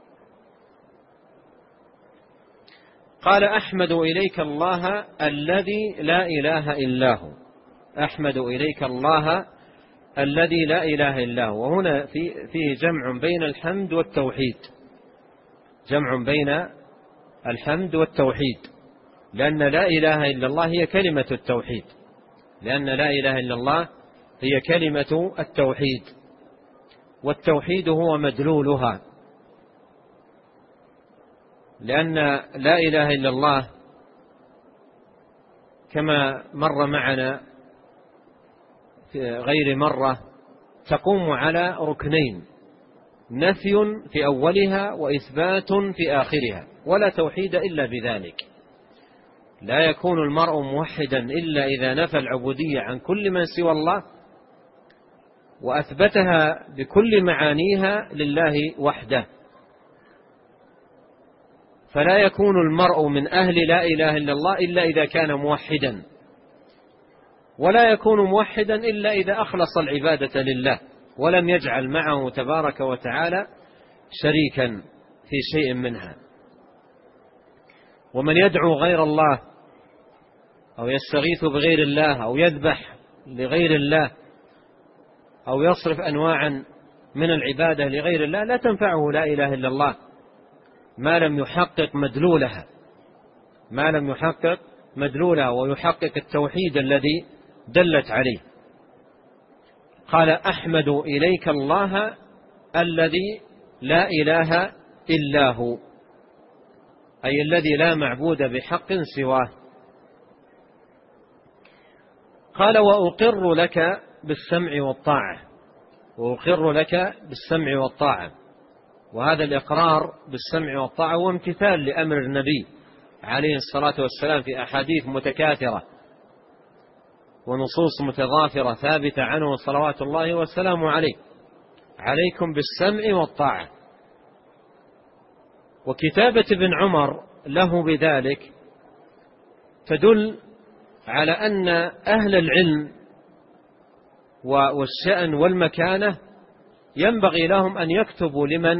قال أحمد إليك الله الذي لا إله إلا هو، أحمد إليك الله الذي لا إله إلا هو. وهنا فيه جمع بين الحمد والتوحيد، جمع بين الحمد والتوحيد، لأن لا إله إلا الله هي كلمة التوحيد، لأن لا إله إلا الله هي كلمة التوحيد، والتوحيد هو مدلولها، لأن لا إله إلا الله كما مر معنا في غير مرة تقوم على ركنين: نفي في أولها وإثبات في آخرها، ولا توحيد إلا بذلك. لا يكون المرء موحدا إلا إذا نفى العبودية عن كل من سوى الله، وأثبتها بكل معانيها لله وحده. فلا يكون المرء من أهل لا إله إلا الله إلا إذا كان موحدا، ولا يكون موحدا إلا إذا أخلص العبادة لله ولم يجعل معه تبارك وتعالى شريكا في شيء منها. ومن يدعو غير الله أو يستغيث بغير الله أو يذبح لغير الله أو يصرف أنواعا من العبادة لغير الله لا تنفعه لا إله إلا الله ما لم يحقق مدلولها ويحقق التوحيد الذي دلت عليه. قال أحمد إليك الله الذي لا إله إلا هو، أي الذي لا معبود بحق سواه. قال وأقر لك بالسمع والطاعة، وهذا الإقرار بالسمع والطاعة هو امتثال لأمر النبي عليه الصلاة والسلام في أحاديث متكاثرة ونصوص متضافرة ثابتة عنه صلوات الله والسلام عليه: عليكم بالسمع والطاعة. وكتابة ابن عمر له بذلك تدل على أن أهل العلم والشأن والمكانة ينبغي لهم أن يكتبوا لمن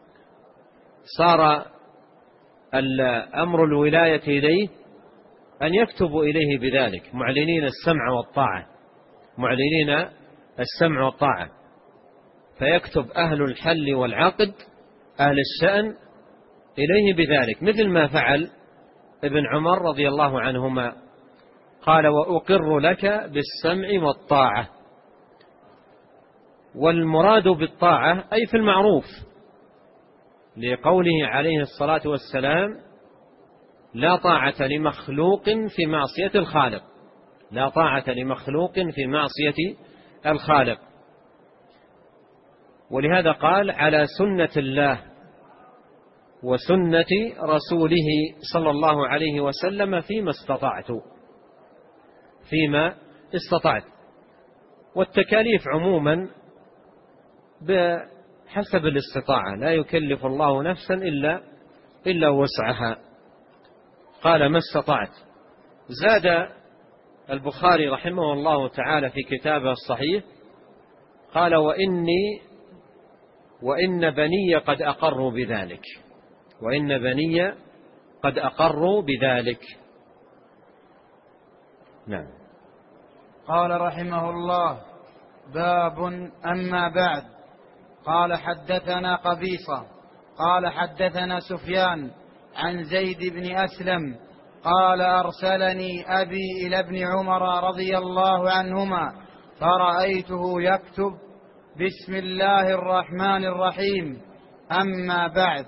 صار الأمر الولاية إليه، أن يكتبوا إليه بذلك معلنين السمع والطاعة، فيكتب أهل الحل والعقد أهل الشأن إليه بذلك، مثل ما فعل ابن عمر رضي الله عنهما. قال وأقر لك بالسمع والطاعة. والمراد بالطاعة أي في المعروف، لقوله عليه الصلاة والسلام: لا طاعة لمخلوق في معصية الخالق. ولهذا قال: على سنة الله وسنة رسوله صلى الله عليه وسلم فيما استطعت. والتكاليف عموما بحسب الاستطاعة، لا يكلف الله نفسا إلا وسعها. قال: ما استطعت. زاد البخاري رحمه الله تعالى في كتابه الصحيح قال: وإن بني قد أقروا بذلك. نعم. قال رحمه الله: باب أما بعد. قال حدثنا قبيصة قال حدثنا سفيان عن زيد بن أسلم قال أرسلني أبي إلى ابن عمر رضي الله عنهما فرأيته يكتب: بسم الله الرحمن الرحيم، أما بعد.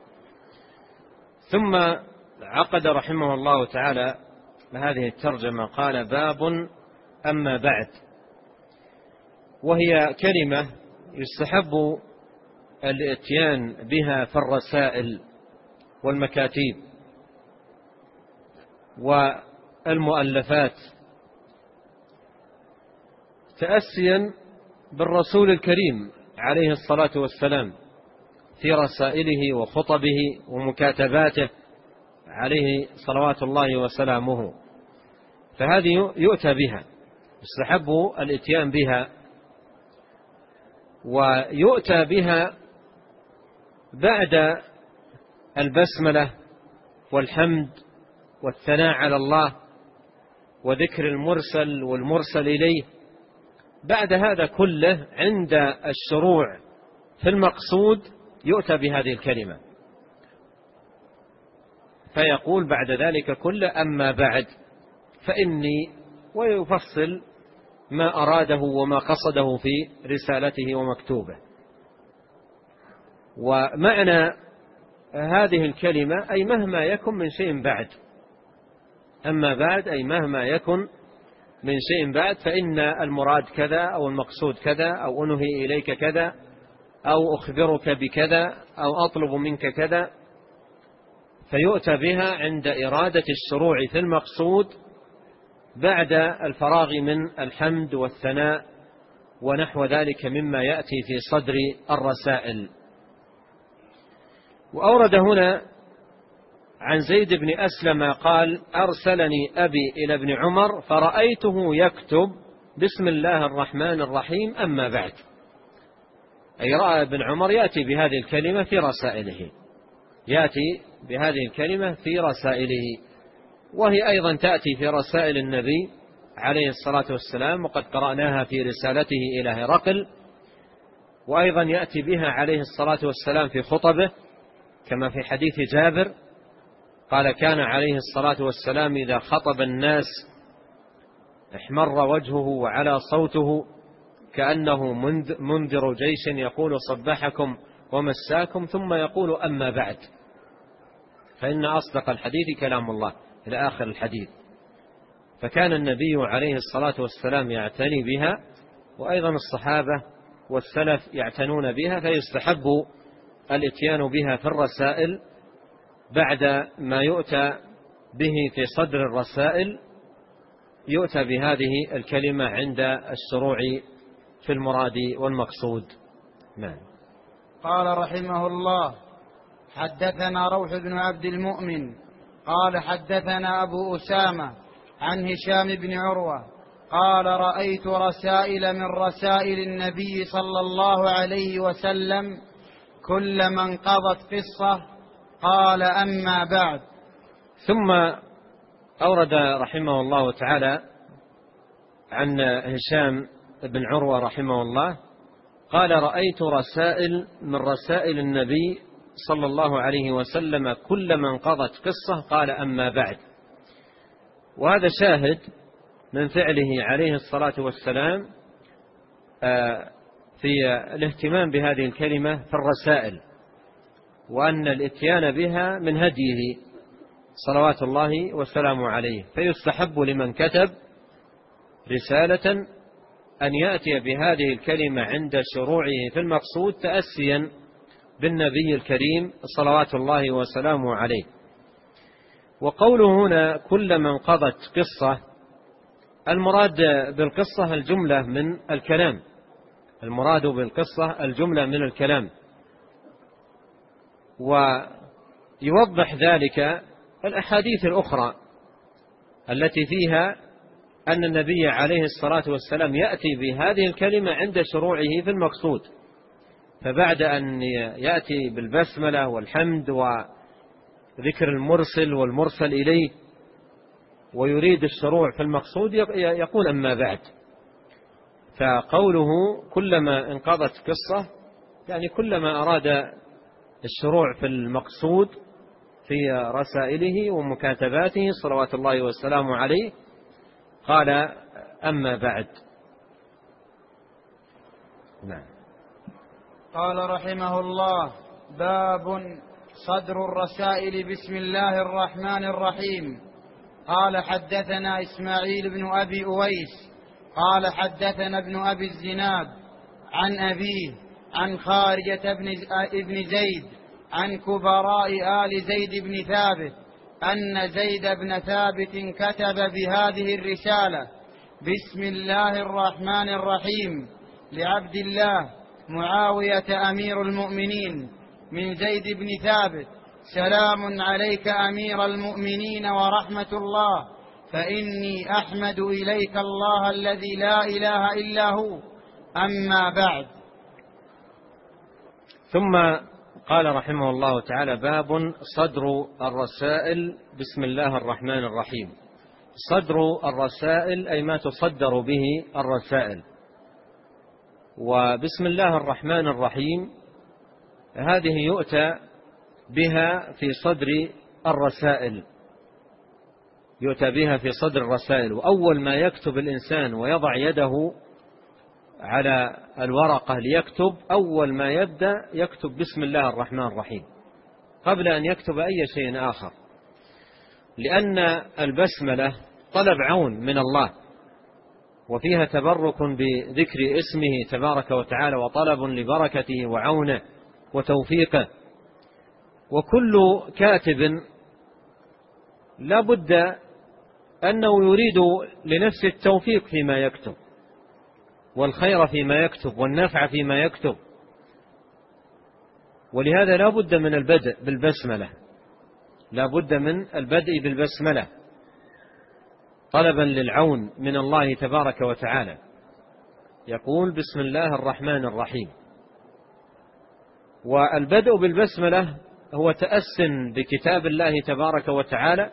ثم عقد رحمه الله تعالى هذه الترجمة قال: باب أما بعد، وهي كلمة يستحب الاتيان بها في الرسائل والمكاتيب والمؤلفات تأسيا بالرسول الكريم عليه الصلاة والسلام في رسائله وخطبه ومكاتباته عليه صلوات الله وسلامه. فهذه يؤتى بها، يستحب الاتيان بها، ويؤتى بها بعد البسملة والحمد والثناء على الله وذكر المرسل والمرسل إليه. بعد هذا كله عند الشروع في المقصود يؤتى بهذه الكلمة، فيقول بعد ذلك كله: أما بعد فإني، ويفصل ما أراده وما قصده في رسالته ومكتوبه. ومعنى هذه الكلمة أي مهما يكن من شيء بعد، أما بعد أي مهما يكن من شيء بعد، فإن المراد كذا أو المقصود كذا أو أنهي إليك كذا أو أخبرك بكذا أو أطلب منك كذا، فيؤتى بها عند إرادة الشروع في المقصود بعد الفراغ من الحمد والثناء ونحو ذلك مما يأتي في صدر الرسائل. وأورد هنا عن زيد بن أسلم قال: أرسلني أبي إلى ابن عمر فرأيته يكتب: بسم الله الرحمن الرحيم، أما بعد. أي رأى ابن عمر يأتي بهذه الكلمة في رسائله، يأتي بهذه الكلمة في رسائله، وهي أيضا تأتي في رسائل النبي عليه الصلاة والسلام، وقد قرأناها في رسالته إلى هرقل، وأيضا يأتي بها عليه الصلاة والسلام في خطبه، كما في حديث جابر قال: كان عليه الصلاة والسلام إذا خطب الناس احمر وجهه وعلى صوته كأنه منذر جيش يقول: صبحكم ومساكم، ثم يقول: أما بعد، فإن أصدق الحديث كلام الله، إلى آخر الحديث. فكان النبي عليه الصلاة والسلام يعتني بها، وأيضا الصحابة والسلف يعتنون بها، فيستحب الاتيان بها في الرسائل بعد ما يؤتى به في صدر الرسائل، يؤتى بهذه الكلمة عند الشروع في المراد والمقصود. نعم. قال رحمه الله: حدثنا روح بن عبد المؤمن قال حدثنا أبو أسامة عن هشام بن عروة قال: رأيت رسائل من رسائل النبي صلى الله عليه وسلم كلما انقضت قصة قال: أما بعد. ثم أورد رحمه الله تعالى عن هشام بن عروة رحمه الله قال: رأيت رسائل من رسائل النبي صلى الله عليه وسلم كلما انقضت قصة قال: أما بعد. وهذا شاهد من فعله عليه الصلاة والسلام في الاهتمام بهذه الكلمة في الرسائل، وأن الاتيان بها من هديه صلوات الله والسلام عليه. فيستحب لمن كتب رسالة أن يأتي بهذه الكلمة عند شروعه في المقصود، تأسيا بالنبي الكريم صلوات الله وسلامه عليه. وقوله هنا كلما انقضت قصة، المراد بالقصة الجملة من الكلام، المراد بالقصة الجملة من الكلام. ويوضح ذلك الأحاديث الأخرى التي فيها أن النبي عليه الصلاة والسلام يأتي بهذه الكلمة عند شروعه في المقصود، فبعد أن يأتي بالبسملة والحمد وذكر المرسل والمرسل إليه ويريد الشروع في المقصود يقول: أما بعد. فقوله كلما انقضت قصة يعني كلما أراد الشروع في المقصود في رسائله ومكاتباته صلوات الله والسلام عليه قال: أما بعد. نعم. قال رحمه الله: باب صدر الرسائل. بسم الله الرحمن الرحيم. قال حدثنا إسماعيل بن أبي أويس قال حدثنا ابن أبي الزناد عن أبيه عن خارجة ابن زيد عن كبراء آل زيد بن ثابت أن زيد بن ثابت كتب بهذه الرسالة: بسم الله الرحمن الرحيم، لعبد الله معاوية أمير المؤمنين، من زيد بن ثابت: سلام عليك أمير المؤمنين ورحمة الله، فإني أحمد إليك الله الذي لا إله إلا هو، أما بعد. ثم قال رحمه الله تعالى: باب صدر الرسائل. بسم الله الرحمن الرحيم. صدر الرسائل أي ما تصدر به الرسائل. وبسم الله الرحمن الرحيم هذه يؤتى بها في صدر الرسائل، يؤتى بها في صدر الرسائل. وأول ما يكتب الإنسان ويضع يده على الورقة ليكتب، أول ما يبدأ يكتب بسم الله الرحمن الرحيم قبل أن يكتب أي شيء آخر، لأن البسملة طلب عون من الله، وفيها تبرك بذكر اسمه تبارك وتعالى، وطلب لبركته وعونه وتوفيقه. وكل كاتب لا بد أنه يريد لنفسه التوفيق فيما يكتب، والخير فيما يكتب، والنفع فيما يكتب، ولهذا لا بد من البدء بالبسملة، لا بد من البدء بالبسملة طلبا للعون من الله تبارك وتعالى. يقول: بسم الله الرحمن الرحيم. والبدء بالبسملة هو تأس بكتاب الله تبارك وتعالى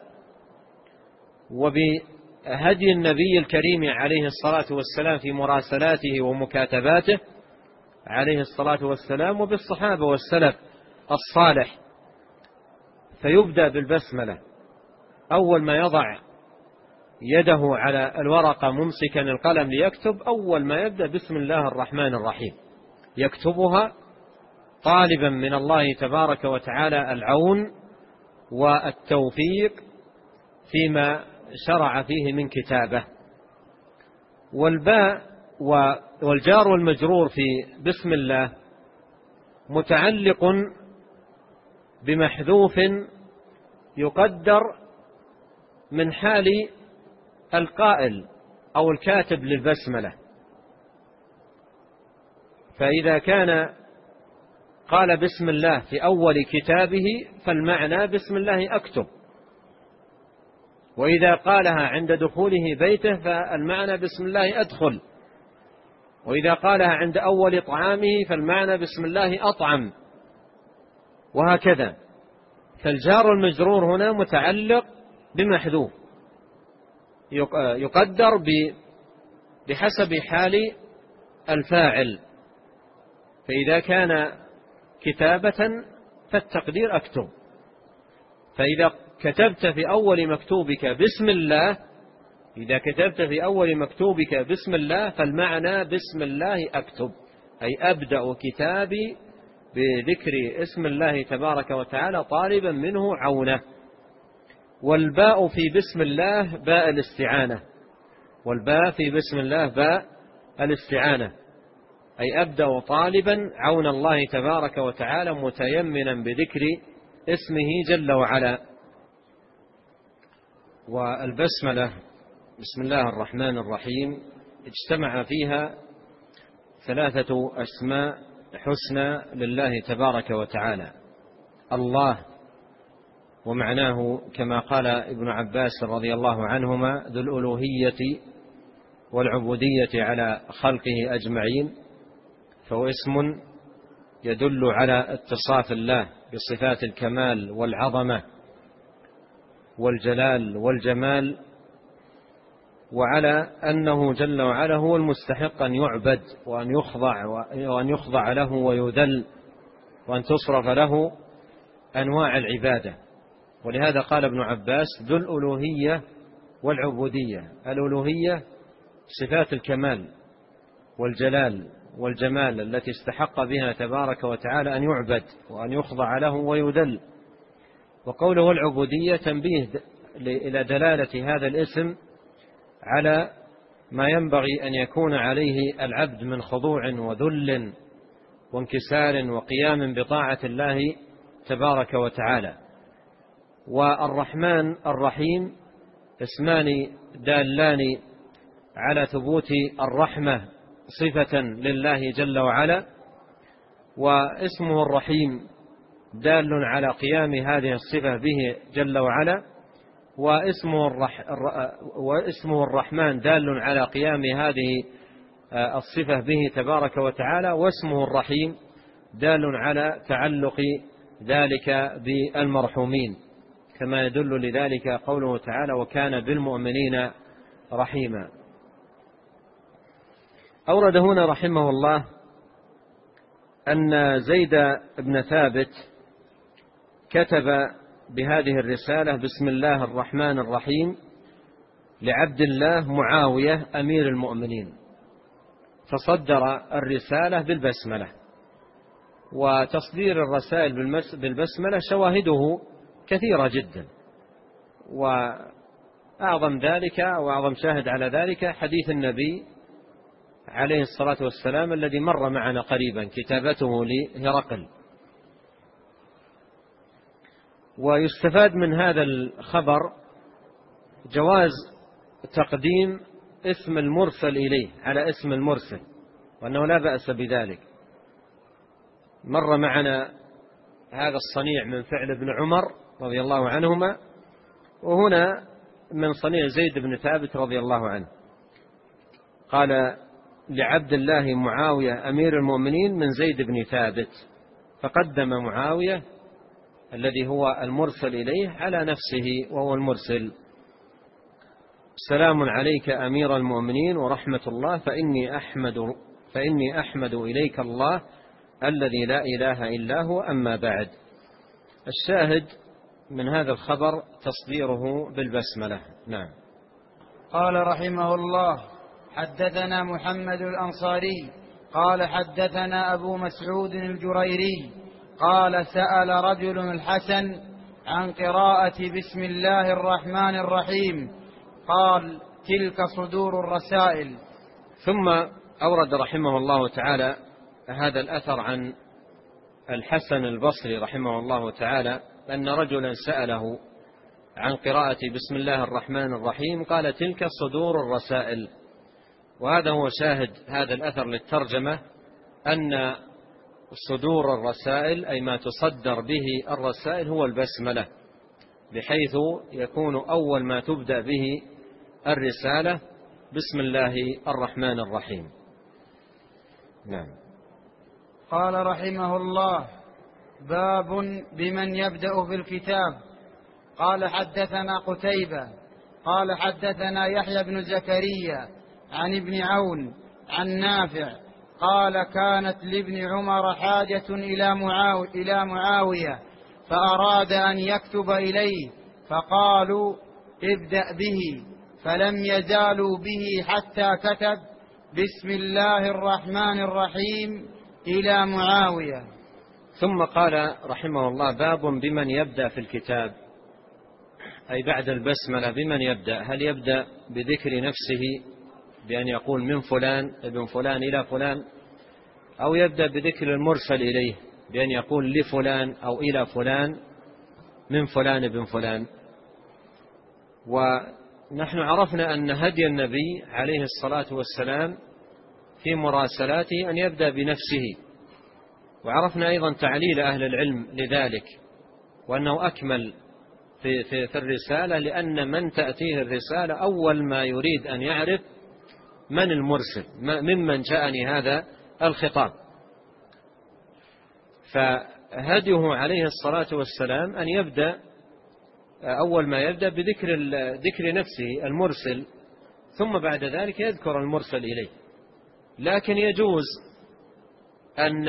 وبهدي النبي الكريم عليه الصلاة والسلام في مراسلاته ومكاتباته عليه الصلاة والسلام، وبالصحابة والسلف الصالح. فيبدأ بالبسملة، أول ما يضع يده على الورقة ممسكا القلم ليكتب، أول ما يبدأ بسم الله الرحمن الرحيم، يكتبها طالبا من الله تبارك وتعالى العون والتوفيق فيما شرع فيه من كتابه. والباء والجار والمجرور في بسم الله متعلق بمحذوف يقدر من حال القائل أو الكاتب للبسملة. فإذا كان قال بسم الله في أول كتابه فالمعنى بسم الله أكتب، وإذا قالها عند دخوله بيته فالمعنى بسم الله أدخل، وإذا قالها عند أول طعامه فالمعنى بسم الله أطعم، وهكذا. فالجار المجرور هنا متعلق بمحذوف يقدر بحسب حال الفاعل. فإذا كان كتابة فالتقدير أكتب، فإذا كتبت في أول مكتوبك بسم الله، إذا كتبت في أول مكتوبك بسم الله فالمعنى بسم الله أكتب، أي أبدأ كتابي بذكر اسم الله تبارك وتعالى طالبا منه عونه. والباء في بسم الله باء الاستعانة، والباء في بسم الله باء الاستعانة، أي أبدأ طالبا عون الله تبارك وتعالى متيمنا بذكر اسمه جل وعلا. والبسملة بسم الله الرحمن الرحيم اجتمع فيها 3 أسماء حسنى لله تبارك وتعالى. الله، ومعناه كما قال ابن عباس رضي الله عنهما ذو الألوهية والعبودية على خلقه أجمعين، فهو اسم يدل على اتصاف الله بصفات الكمال والعظمة والجلال والجمال، وعلى أنه جل وعلا هو المستحق أن يعبد وأن يخضع له ويذل وأن تصرف له أنواع العبادة. ولهذا قال ابن عباس ذو الألوهية والعبودية. الألوهية صفات الكمال والجلال والجمال التي استحق بها تبارك وتعالى أن يعبد وأن يخضع له ويذل. وقوله العبودية تنبيه إلى دلالة هذا الاسم على ما ينبغي أن يكون عليه العبد من خضوع وذل وانكسار وقيام بطاعة الله تبارك وتعالى. والرحمن الرحيم اسمان دالان على ثبوت الرحمة صفة لله جل وعلا، واسمه الرحيم دال على قيام هذه الصفة به جل وعلا، واسمه الرحمن دال على قيام هذه الصفة به تبارك وتعالى، واسمه الرحيم دال على تعلق ذلك بالمرحومين، كما يدل لذلك قوله تعالى وكان بالمؤمنين رحيما. أورد هنا رحمه الله أن زيد بن ثابت كتب بهذه الرسالة بسم الله الرحمن الرحيم لعبد الله معاوية أمير المؤمنين، فصدر الرسالة بالبسملة. وتصدير الرسائل بالبسملة شواهده كثيرة جدا، وأعظم ذلك وأعظم شاهد على ذلك حديث النبي عليه الصلاة والسلام الذي مر معنا قريبا، كتابته لهرقل. ويستفاد من هذا الخبر جواز تقديم اسم المرسل إليه على اسم المرسل، وأنه لا بأس بذلك. مر معنا هذا الصنيع من فعل ابن عمر رضي الله عنهما، وهنا من صنيع زيد بن ثابت رضي الله عنه. قال لعبد الله معاوية أمير المؤمنين من زيد بن ثابت، فقدم معاوية الذي هو المرسل إليه على نفسه وهو المرسل. السلام عليك أمير المؤمنين ورحمة الله، فإني أحمد إليك الله الذي لا إله إلا هو، أما بعد. الشاهد من هذا الخبر تصديره بالبسملة. نعم. قال رحمه الله: حدثنا محمد الأنصاري قال حدثنا أبو مسعود الجريري قال سأل رجل الحسن عن قراءة بسم الله الرحمن الرحيم، قال: تلك صدور الرسائل. ثم أورد رحمه الله تعالى هذا الأثر عن الحسن البصري رحمه الله تعالى أن رجلا سأله عن قراءة بسم الله الرحمن الرحيم، قال: تلك صدور الرسائل. وهذا هو شاهد هذا الأثر للترجمة، أن صدور الرسائل أي ما تصدر به الرسائل هو البسملة، بحيث يكون أول ما تبدأ به الرسالة بسم الله الرحمن الرحيم. نعم. قال رحمه الله: باب بمن يبدأ في الكتاب. قال حدثنا قتيبة قال حدثنا يحيى بن زكريا عن ابن عون عن نافع قال: كانت لابن عمر حاجة إلى معاوية فأراد أن يكتب إليه، فقالوا: ابدأ به، فلم يزالوا به حتى كتب بسم الله الرحمن الرحيم إلى معاوية. ثم قال رحمه الله: باب بمن يبدأ في الكتاب، أي بعد البسملة بمن يبدأ؟ هل يبدأ بذكر نفسه بأن يقول من فلان ابن فلان إلى فلان، أو يبدأ بذكر المرسل إليه بأن يقول لفلان أو إلى فلان من فلان ابن فلان؟ ونحن عرفنا أن هدي النبي عليه الصلاة والسلام في مراسلاته أن يبدأ بنفسه، وعرفنا أيضا تعليل أهل العلم لذلك، وأنه أكمل في الرسالة، لأن من تأتيه الرسالة أول ما يريد أن يعرف من المرسل، ممن جاءني هذا الخطاب. فهديه عليه الصلاة والسلام أن يبدأ أول ما يبدأ بذكر نفسه المرسل، ثم بعد ذلك يذكر المرسل إليه. لكن يجوز أن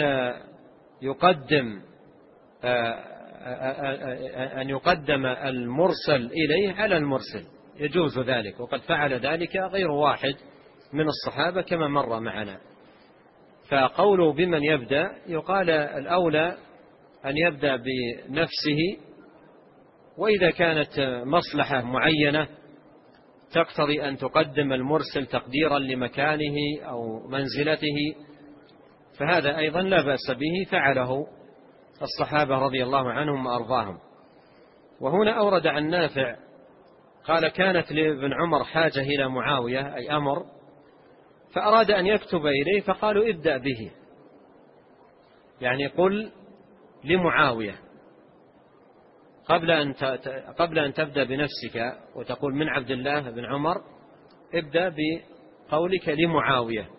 يقدم المرسل إليه على المرسل، يجوز ذلك، وقد فعل ذلك غير واحد من الصحابة كما مر معنا. فقوله بمن يبدأ يقال الأولى أن يبدأ بنفسه، وإذا كانت مصلحة معينة تقتضي أن تقدم المرسل تقديرا لمكانه أو منزلته فهذا أيضا لا بأس به، فعله الصحابة رضي الله عنهم وأرضاهم. وهنا أورد عن نافع قال: كانت لابن عمر حاجة إلى معاوية، أي أمر، فأراد أن يكتب إليه فقالوا: ابدأ به، يعني قل لمعاوية قبل أن تبدأ بنفسك وتقول من عبد الله بن عمر، ابدأ بقولك لمعاوية.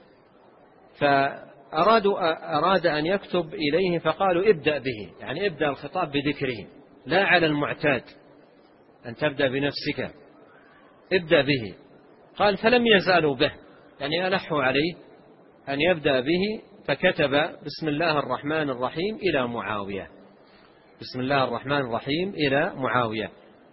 فأراد أن يكتب إليه فقالوا: ابدأ به، يعني ابدأ الخطاب بذكره، لا على المعتاد أن تبدأ بنفسك، ابدأ به. قال: فلم يزالوا به، يعني ألحوا عليه أن يبدأ به، فكتب بسم الله الرحمن الرحيم إلى معاوية، بسم الله الرحمن الرحيم إلى معاوية.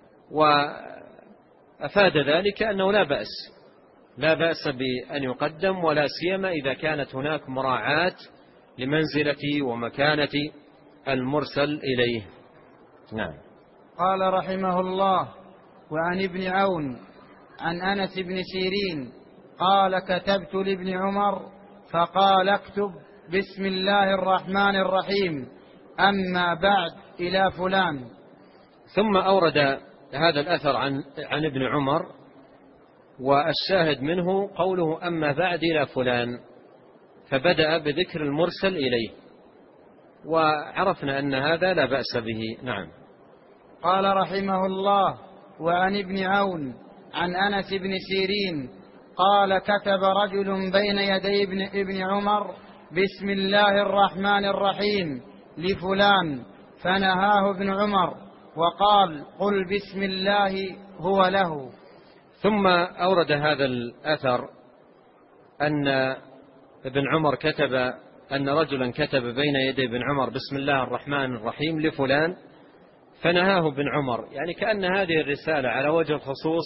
وأفاد ذلك أنه لا بأس بأن يقدم، ولا سيما إذا كانت هناك مراعاة لمنزلة ومكانة المرسل إليه. نعم. قال رحمه الله: وعن ابن عون عن أنس بن سيرين قال: كتبت لابن عمر فقال: اكتب بسم الله الرحمن الرحيم، أما بعد إلى فلان. ثم أورد هذا الأثر عن ابن عمر، والشاهد منه قوله أما بعد إلى فلان، فبدأ بذكر المرسل إليه، وعرفنا أن هذا لا بأس به. نعم. قال رحمه الله: وعن ابن عون عن أنس بن سيرين قال: كتب رجل بين يدي ابن عمر بسم الله الرحمن الرحيم لفلان، فنهاه ابن عمر وقال: قل بسم الله هو له. ثم أورد هذا الأثر أن ابن عمر أن رجلا كتب بين يدي ابن عمر: بسم الله الرحمن الرحيم لفلان، فنهاه ابن عمر، يعني كأن هذه الرسالة على وجه الخصوص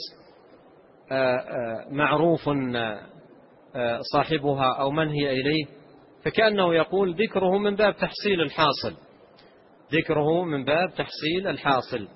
معروف صاحبها أو من هي إليه، فكأنه يقول ذكره من باب تحصيل الحاصل، ذكره من باب تحصيل الحاصل.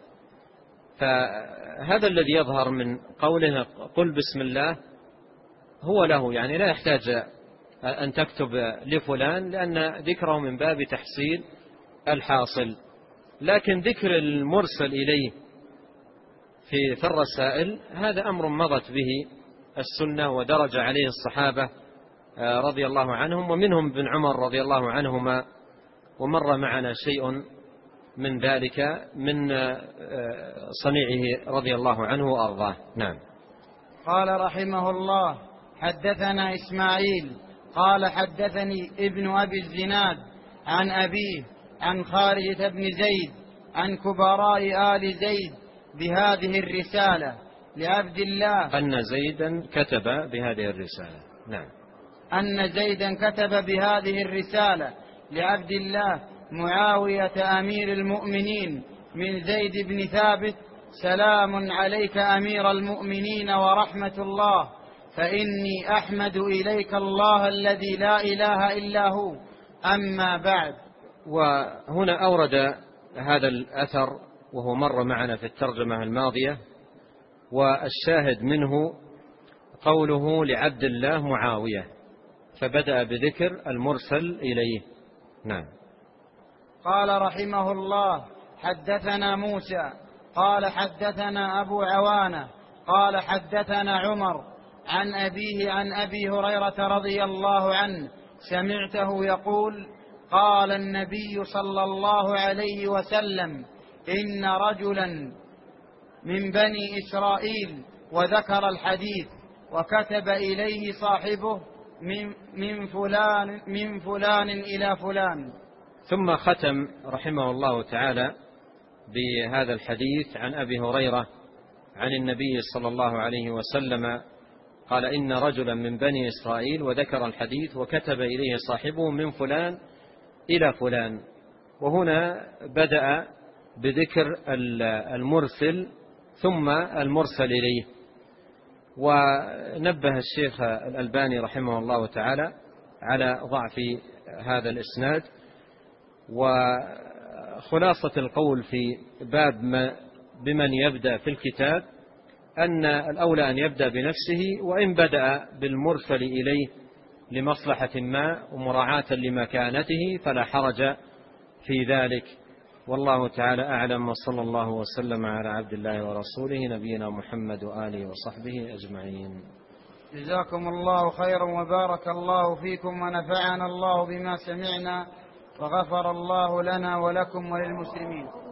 فهذا الذي يظهر من قوله قل بسم الله هو له، يعني لا يحتاج أن تكتب لفلان، لأن ذكره من باب تحصيل الحاصل. لكن ذكر المرسل إليه في الرسائل هذا أمر مضت به السنة ودرج عليه الصحابة رضي الله عنهم، ومنهم ابن عمر رضي الله عنهما، ومر معنا شيء من ذلك من صنيعه رضي الله عنه وأرضاه. نعم. قال رحمه الله: حدثنا إسماعيل قال حدثني ابن أبي الزناد عن أبيه عن خارجة بن زيد عن كبراء آل زيد بهذه الرسالة لعبد الله، أن زيدا كتب بهذه الرسالة. نعم. أن زيدا كتب بهذه الرسالة لعبد الله معاوية أمير المؤمنين من زيد بن ثابت: سلام عليك أمير المؤمنين ورحمة الله، فإني أحمد إليك الله الذي لا إله إلا هو، أما بعد. وهنا أورد هذا الأثر وهو مر معنا في الترجمة الماضية، والشاهد منه قوله لعبد الله معاوية، فبدأ بذكر المرسل إليه. نعم. قال رحمه الله: حدثنا موسى قال حدثنا أبو عوانة قال حدثنا عمر عن أبيه عن أبي هريرة رضي الله عنه سمعته يقول: قال النبي صلى الله عليه وسلم: إن رجلا من بني إسرائيل، وذكر الحديث، وكتب إليه صاحبه من فلان إلى فلان. ثم ختم رحمه الله تعالى بهذا الحديث عن أبي هريرة عن النبي صلى الله عليه وسلم قال: إن رجلا من بني إسرائيل، وذكر الحديث، وكتب إليه صاحبه من فلان إلى فلان. وهنا بدأ بذكر المرسل ثم المرسل إليه. ونبه الشيخ الألباني رحمه الله تعالى على ضعف هذا الإسناد. وخلاصة القول في باب بمن يبدأ في الكتاب أن الأولى أن يبدأ بنفسه، وإن بدأ بالمرسل إليه لمصلحة ما ومراعاة لمكانته فلا حرج في ذلك. والله تعالى أعلم، وصلى الله وسلم على عبد الله ورسوله نبينا محمد وآله وصحبه أجمعين. جزاكم الله خيرا وبارك الله فيكم، ونفعنا الله بما سمعنا، وغفر الله لنا ولكم وللمسلمين.